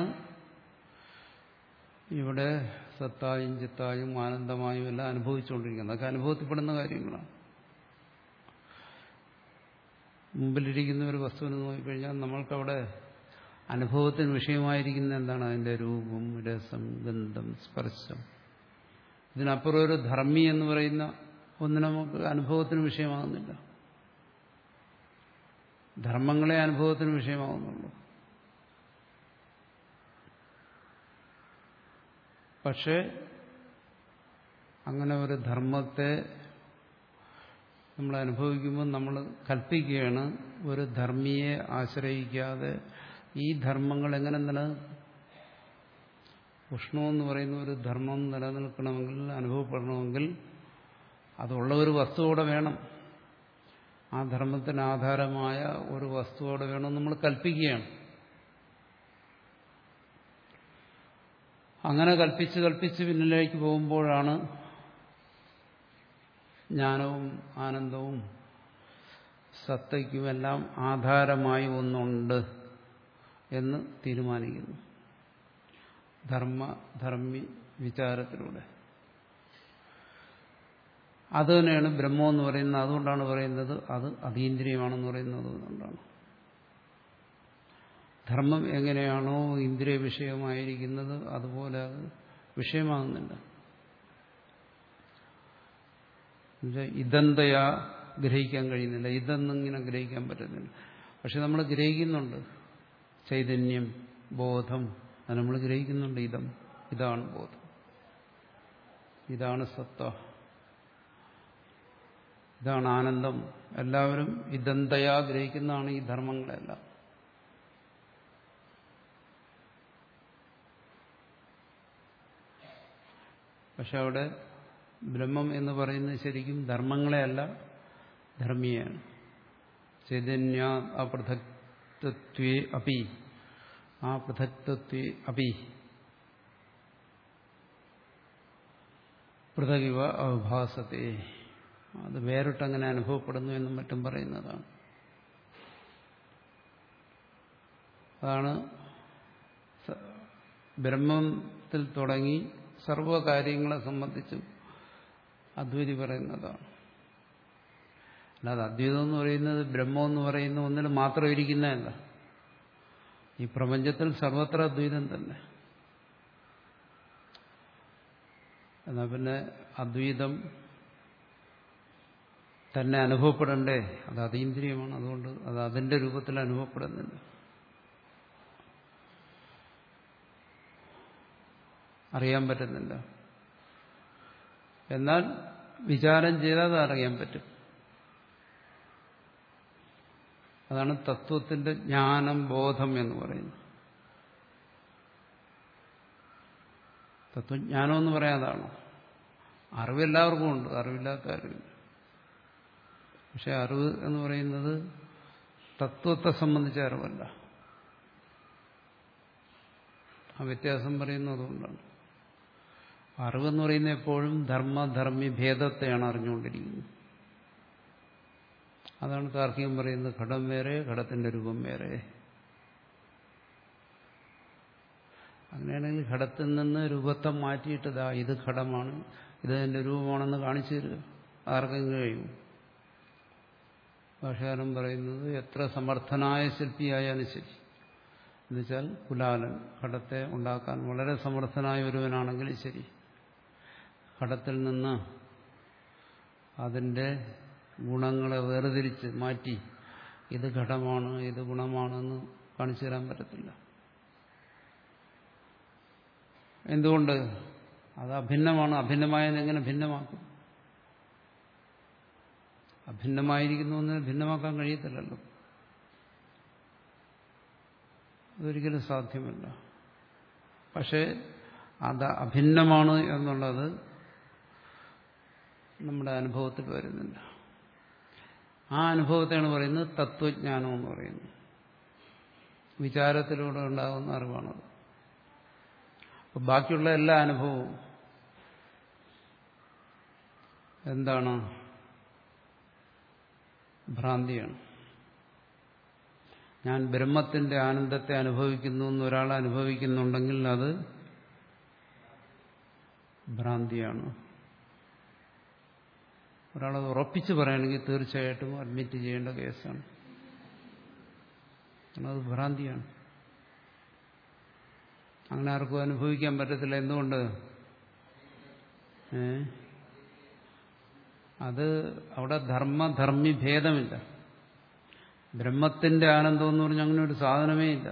ഇവിടെ സത്തായും ചിത്തായും ആനന്ദമായും എല്ലാം അനുഭവിച്ചുകൊണ്ടിരിക്കുന്നത്. അതൊക്കെ അനുഭവത്തിൽപ്പെടുന്ന കാര്യങ്ങളാണ്. മുമ്പിലിരിക്കുന്ന ഒരു വസ്തുവിനെ നോക്കിക്കഴിഞ്ഞാൽ നമ്മൾക്കവിടെ അനുഭവത്തിന് വിഷയമായിരിക്കുന്ന എന്താണ്, അതിൻ്റെ രൂപം, രസം, ഗന്ധം, സ്പർശം. ഇതിനപ്പുറം ഒരു ധർമ്മി എന്ന് പറയുന്ന ഒന്ന് നമുക്ക് അനുഭവത്തിന് വിഷയമാകുന്നില്ല. ധർമ്മങ്ങളെ അനുഭവത്തിന് വിഷയമാകുന്നുള്ളൂ. പക്ഷേ അങ്ങനെ ഒരു ധർമ്മത്തെ നമ്മൾ അനുഭവിക്കുമ്പോൾ നമ്മൾ കൽപ്പിക്കുകയാണ് ഒരു ധർമ്മിയെ ആശ്രയിക്കാതെ ഈ ധർമ്മങ്ങൾ എങ്ങനെ നിലനിൽക്കും. ഉഷ്ണമെന്ന് പറയുന്ന ഒരു ധർമ്മം നിലനിൽക്കണമെങ്കിൽ, അനുഭവപ്പെടണമെങ്കിൽ അതുള്ള ഒരു വസ്തുവോടെ വേണം. ആ ധർമ്മത്തിന് ആധാരമായ ഒരു വസ്തുവോടെ വേണം നമ്മൾ കൽപ്പിക്കുകയാണ്. അങ്ങനെ കൽപ്പിച്ച് കൽപ്പിച്ച് പിന്നിലേക്ക് പോകുമ്പോഴാണ് ജ്ഞാനവും ആനന്ദവും സത്തയ്ക്കുമെല്ലാം ആധാരമായി ഒന്നുണ്ട് എന്ന് തീരുമാനിക്കുന്നു ധർമ്മ ധർമ്മി വിചാരത്തിലൂടെ. അത് തന്നെയാണ് ബ്രഹ്മം എന്ന് പറയുന്നത്. അതുകൊണ്ടാണ് പറയുന്നത് അത് അതീന്ദ്രിയമാണെന്ന് പറയുന്നത്. അതുകൊണ്ടാണ് ധർമ്മം എങ്ങനെയാണോ ഇന്ദ്രിയ വിഷയമായിരിക്കുന്നത് അതുപോലെ അത് വിഷയമാകുന്നില്ല. ഇതെന്തയാ ഗ്രഹിക്കാൻ കഴിയുന്നില്ല, ഇതെന്നിങ്ങനെ ഗ്രഹിക്കാൻ പറ്റുന്നില്ല. പക്ഷെ നമ്മൾ ഗ്രഹിക്കുന്നുണ്ട്. ചൈതന്യം, ബോധം, അത് നമ്മൾ ഗ്രഹിക്കുന്നുണ്ട്. ഇതം, ഇതാണ് ബോധം, ഇതാണ് സത്ത, ഇതാണ് ആനന്ദം. എല്ലാവരും ഇതെന്തയാ ഗ്രഹിക്കുന്നതാണ് ഈ ധർമ്മങ്ങളെല്ലാം. പക്ഷെ അവിടെ ബ്രഹ്മം എന്ന് പറയുന്നത് ശരിക്കും ധർമ്മങ്ങളെയല്ല, ധർമ്മിയാണ്. ചൈതന്യ അപൃഥക്തത്വേ അപി, ആ പൃഥക്തത്വേ അപി പൃഥകിവ അവഭാസത്തെ, അത് വേറിട്ടങ്ങനെ അനുഭവപ്പെടുന്നു എന്നും മറ്റും പറയുന്നതാണ്. അതാണ് ബ്രഹ്മത്തിൽ തുടങ്ങി സർവകാര്യങ്ങളെ സംബന്ധിച്ചും അദ്വൈതി പറയുന്നതാണ്. അല്ലാതെ അദ്വൈതം എന്ന് പറയുന്നത് ബ്രഹ്മം എന്ന് പറയുന്ന ഒന്നിൽ മാത്രം ഇരിക്കുന്നതല്ല. ഈ പ്രപഞ്ചത്തിൽ സർവത്ര അദ്വൈതം തന്നെ. എന്നാൽ പിന്നെ അദ്വൈതം തന്നെ അനുഭവപ്പെടണ്ടേ? അത് അതീന്ദ്രിയമാണ്. അതുകൊണ്ട് അത് അതിന്റെ രൂപത്തിൽ അനുഭവപ്പെടുന്നില്ല. അറിയാൻ പറ്റുന്നില്ല. എന്നാൽ വിചാരം ചെയ്താൽ അത് അറിയാൻ പറ്റും. അതാണ് തത്വത്തിന്റെ ജ്ഞാനം, ബോധം എന്ന് പറയുന്നത്. തത്വജ്ഞാനം എന്ന് പറയാതാണോ? അറിവെല്ലാവർക്കും ഉണ്ട്, അറിവില്ലാത്ത അറിവില്ല. പക്ഷെ അറിവ് എന്ന് പറയുന്നത് തത്വത്തെ സംബന്ധിച്ച അറിവല്ല. ആ വ്യത്യാസം പറയുന്നത് അതുകൊണ്ടാണ്. അറിവെന്ന് പറയുന്നത് എപ്പോഴും ധർമ്മധർമ്മി ഭേദത്തെയാണ് അറിഞ്ഞുകൊണ്ടിരിക്കുന്നത്. അതാണ് താർക്കികം പറയുന്നത് ഘടം വേറെ, ഘടത്തിന്റെ രൂപം വേറെ. അങ്ങനെയാണെങ്കിൽ ഘടത്തിൽ നിന്ന് രൂപത്തെ മാറ്റിയിട്ട് ദാ ഇത് ഘടമാണ്, ഇത് അതിന്റെ രൂപമാണെന്ന് കാണിച്ചു തരിക. ആർക്കെങ്കിലും കഴിയും? ഭാഷകാരൻ പറയുന്നത് എത്ര സമർത്ഥനായ ശില്പിയായാലും ശരി, എന്നുവെച്ചാൽ കുലാലൻ ഘടത്തെ ഉണ്ടാക്കാൻ വളരെ സമർത്ഥനായ ഒരുവനാണെങ്കിലും ശരി, ഘടത്തിൽ നിന്ന് അതിന്റെ ഗുണങ്ങളെ വേർതിരിച്ച് മാറ്റി ഇത് ഘടമാണ്, ഇത് ഗുണമാണെന്ന് കാണിച്ചു തരാൻ പറ്റത്തില്ല. എന്തുകൊണ്ട്? അത് അഭിന്നമാണ്. അഭിന്നമായതിനെ എങ്ങനെ ഭിന്നമാക്കും? അഭിന്നമായിരിക്കുന്നു എന്ന് ഭിന്നമാക്കാൻ കഴിയത്തില്ലല്ലോ. അതൊരിക്കലും സാധ്യമല്ല. പക്ഷേ അത് അഭിന്നമാണ് എന്നുള്ളത് നമ്മുടെ അനുഭവത്തിൽ വരുന്നില്ല. ആ അനുഭവത്തെയാണ് പറയുന്നത് തത്വജ്ഞാനം എന്ന് പറയുന്നത്. വിചാരത്തിലൂടെ ഉണ്ടാകുന്ന അറിവാണത്. അപ്പൊ ബാക്കിയുള്ള എല്ലാ അനുഭവവും എന്താണ്? ഭ്രാന്തിയാണ്. ഞാൻ ബ്രഹ്മത്തിന്റെ ആനന്ദത്തെ അനുഭവിക്കുന്നു എന്ന് ഒരാൾ അനുഭവിക്കുന്നുണ്ടെങ്കിൽ അത് ഭ്രാന്തിയാണ്. ഒരാളത് ഉറപ്പിച്ച് പറയുകയാണെങ്കിൽ തീർച്ചയായിട്ടും അഡ്മിറ്റ് ചെയ്യേണ്ട കേസാണ്. അത് ഭ്രാന്തിയാണ്. അങ്ങനെ ആർക്കും അനുഭവിക്കാൻ പറ്റത്തില്ല. എന്തുകൊണ്ട്? ഏ അത് അവിടെ ധർമ്മധർമ്മി ഭേദമില്ല. ബ്രഹ്മത്തിന്റെ ആനന്ദം എന്ന് പറഞ്ഞാൽ അങ്ങനെ ഒരു സാധനമേ ഇല്ല.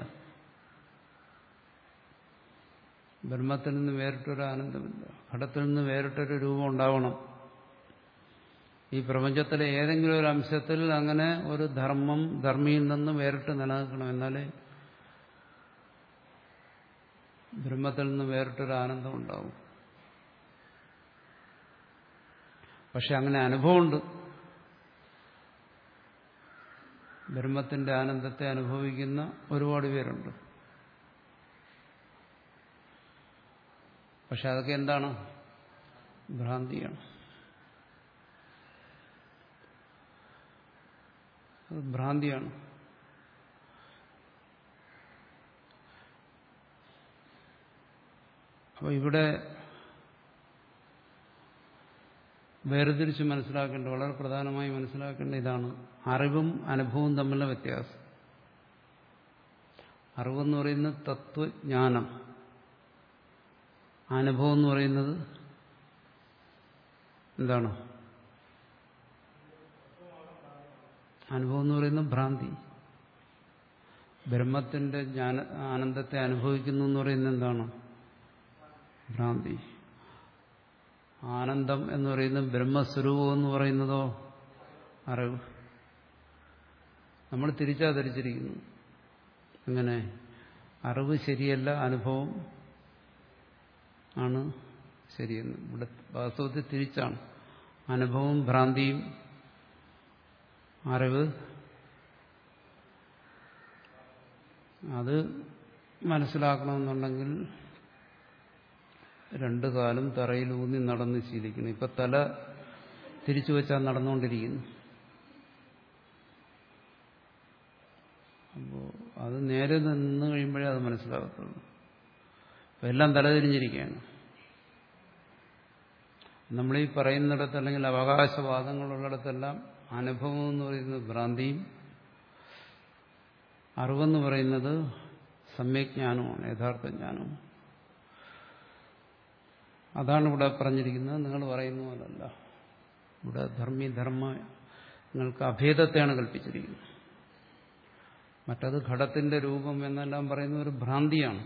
ബ്രഹ്മത്തിൽ നിന്ന് വേറിട്ടൊരു ആനന്ദമില്ല. ഘടത്തിൽ നിന്ന് വേറിട്ടൊരു രൂപം ഉണ്ടാവണം. ഈ പ്രപഞ്ചത്തിലെ ഏതെങ്കിലും ഒരു അംശത്തിൽ അങ്ങനെ ഒരു ധർമ്മം ധർമ്മിയിൽ നിന്ന് വേറിട്ട് നിലനിൽക്കണം. എന്നാലേ ബ്രഹ്മത്തിൽ നിന്ന് വേറിട്ടൊരു ആനന്ദം ഉണ്ടാവും. പക്ഷെ അങ്ങനെ അനുഭവമുണ്ട്. ബ്രഹ്മത്തിന്റെ ആനന്ദത്തെ അനുഭവിക്കുന്ന ഒരുപാട് പേരുണ്ട്. പക്ഷെ അതൊക്കെ എന്താണ്? ഭ്രാന്തിയാണ്. അത് ഭ്രാന്തിയാണ്. അപ്പൊ ഇവിടെ വേർതിരിച്ച് മനസ്സിലാക്കേണ്ട, വളരെ പ്രധാനമായി മനസ്സിലാക്കേണ്ട ഇതാണ് അറിവും അനുഭവവും തമ്മിലുള്ള വ്യത്യാസം. അറിവെന്ന് പറയുന്നത് തത്വജ്ഞാനം, അനുഭവം എന്ന് പറയുന്നത് എന്താണ്? അനുഭവം എന്ന് പറയുന്നത് ഭ്രാന്തി. ബ്രഹ്മത്തിന്റെ ജ്ഞാന ആനന്ദത്തെ അനുഭവിക്കുന്നു എന്ന് പറയുന്നത് എന്താണ്? ഭ്രാന്തി. ആനന്ദം എന്ന് പറയുന്നത് ബ്രഹ്മസ്വരൂപം എന്ന് പറയുന്നതോ അറിവ്. നമ്മൾ തിരിച്ചാ ധരിച്ചിരിക്കുന്നു. അങ്ങനെ അറിവ് ശരിയല്ല, അനുഭവം ആണ് ശരിയെന്ന്. ഇവിടെ വാസ്തവത്തിൽ തിരിച്ചാണ്. അനുഭവം ഭ്രാന്തിയും അറിവ് അത് മനസ്സിലാക്കണമെന്നുണ്ടെങ്കിൽ രണ്ടു കാലം തറയിൽ ഊന്നി നടന്ന് ശീലിക്കണം. ഇപ്പൊ തല തിരിച്ചു വെച്ചാൽ നടന്നുകൊണ്ടിരിക്കുന്നു. അപ്പോൾ അത് നേരെ നിന്ന് കഴിയുമ്പോഴേ അത് മനസ്സിലാകത്തുള്ളൂ. അപ്പം എല്ലാം തലതിരിഞ്ഞിരിക്കുകയാണ്. നമ്മളീ പറയുന്നിടത്ത് അല്ലെങ്കിൽ അവകാശവാദങ്ങളുള്ളിടത്തെല്ലാം അനുഭവം എന്ന് പറയുന്നത് ഭ്രാന്തിയും അറിവെന്ന് പറയുന്നത് സമ്യജ്ഞാനമാണ്, യഥാർത്ഥ ജ്ഞാനവും. അതാണ് ഇവിടെ പറഞ്ഞിരിക്കുന്നത്. നിങ്ങൾ പറയുന്ന പോലല്ല. ഇവിടെ ധർമ്മി ധർമ്മ നിങ്ങൾക്ക് അഭേദത്തെയാണ് കൽപ്പിച്ചിരിക്കുന്നത്. മറ്റത് ഘടത്തിന്റെ രൂപം എന്നെല്ലാം പറയുന്ന ഒരു ഭ്രാന്തിയാണ്.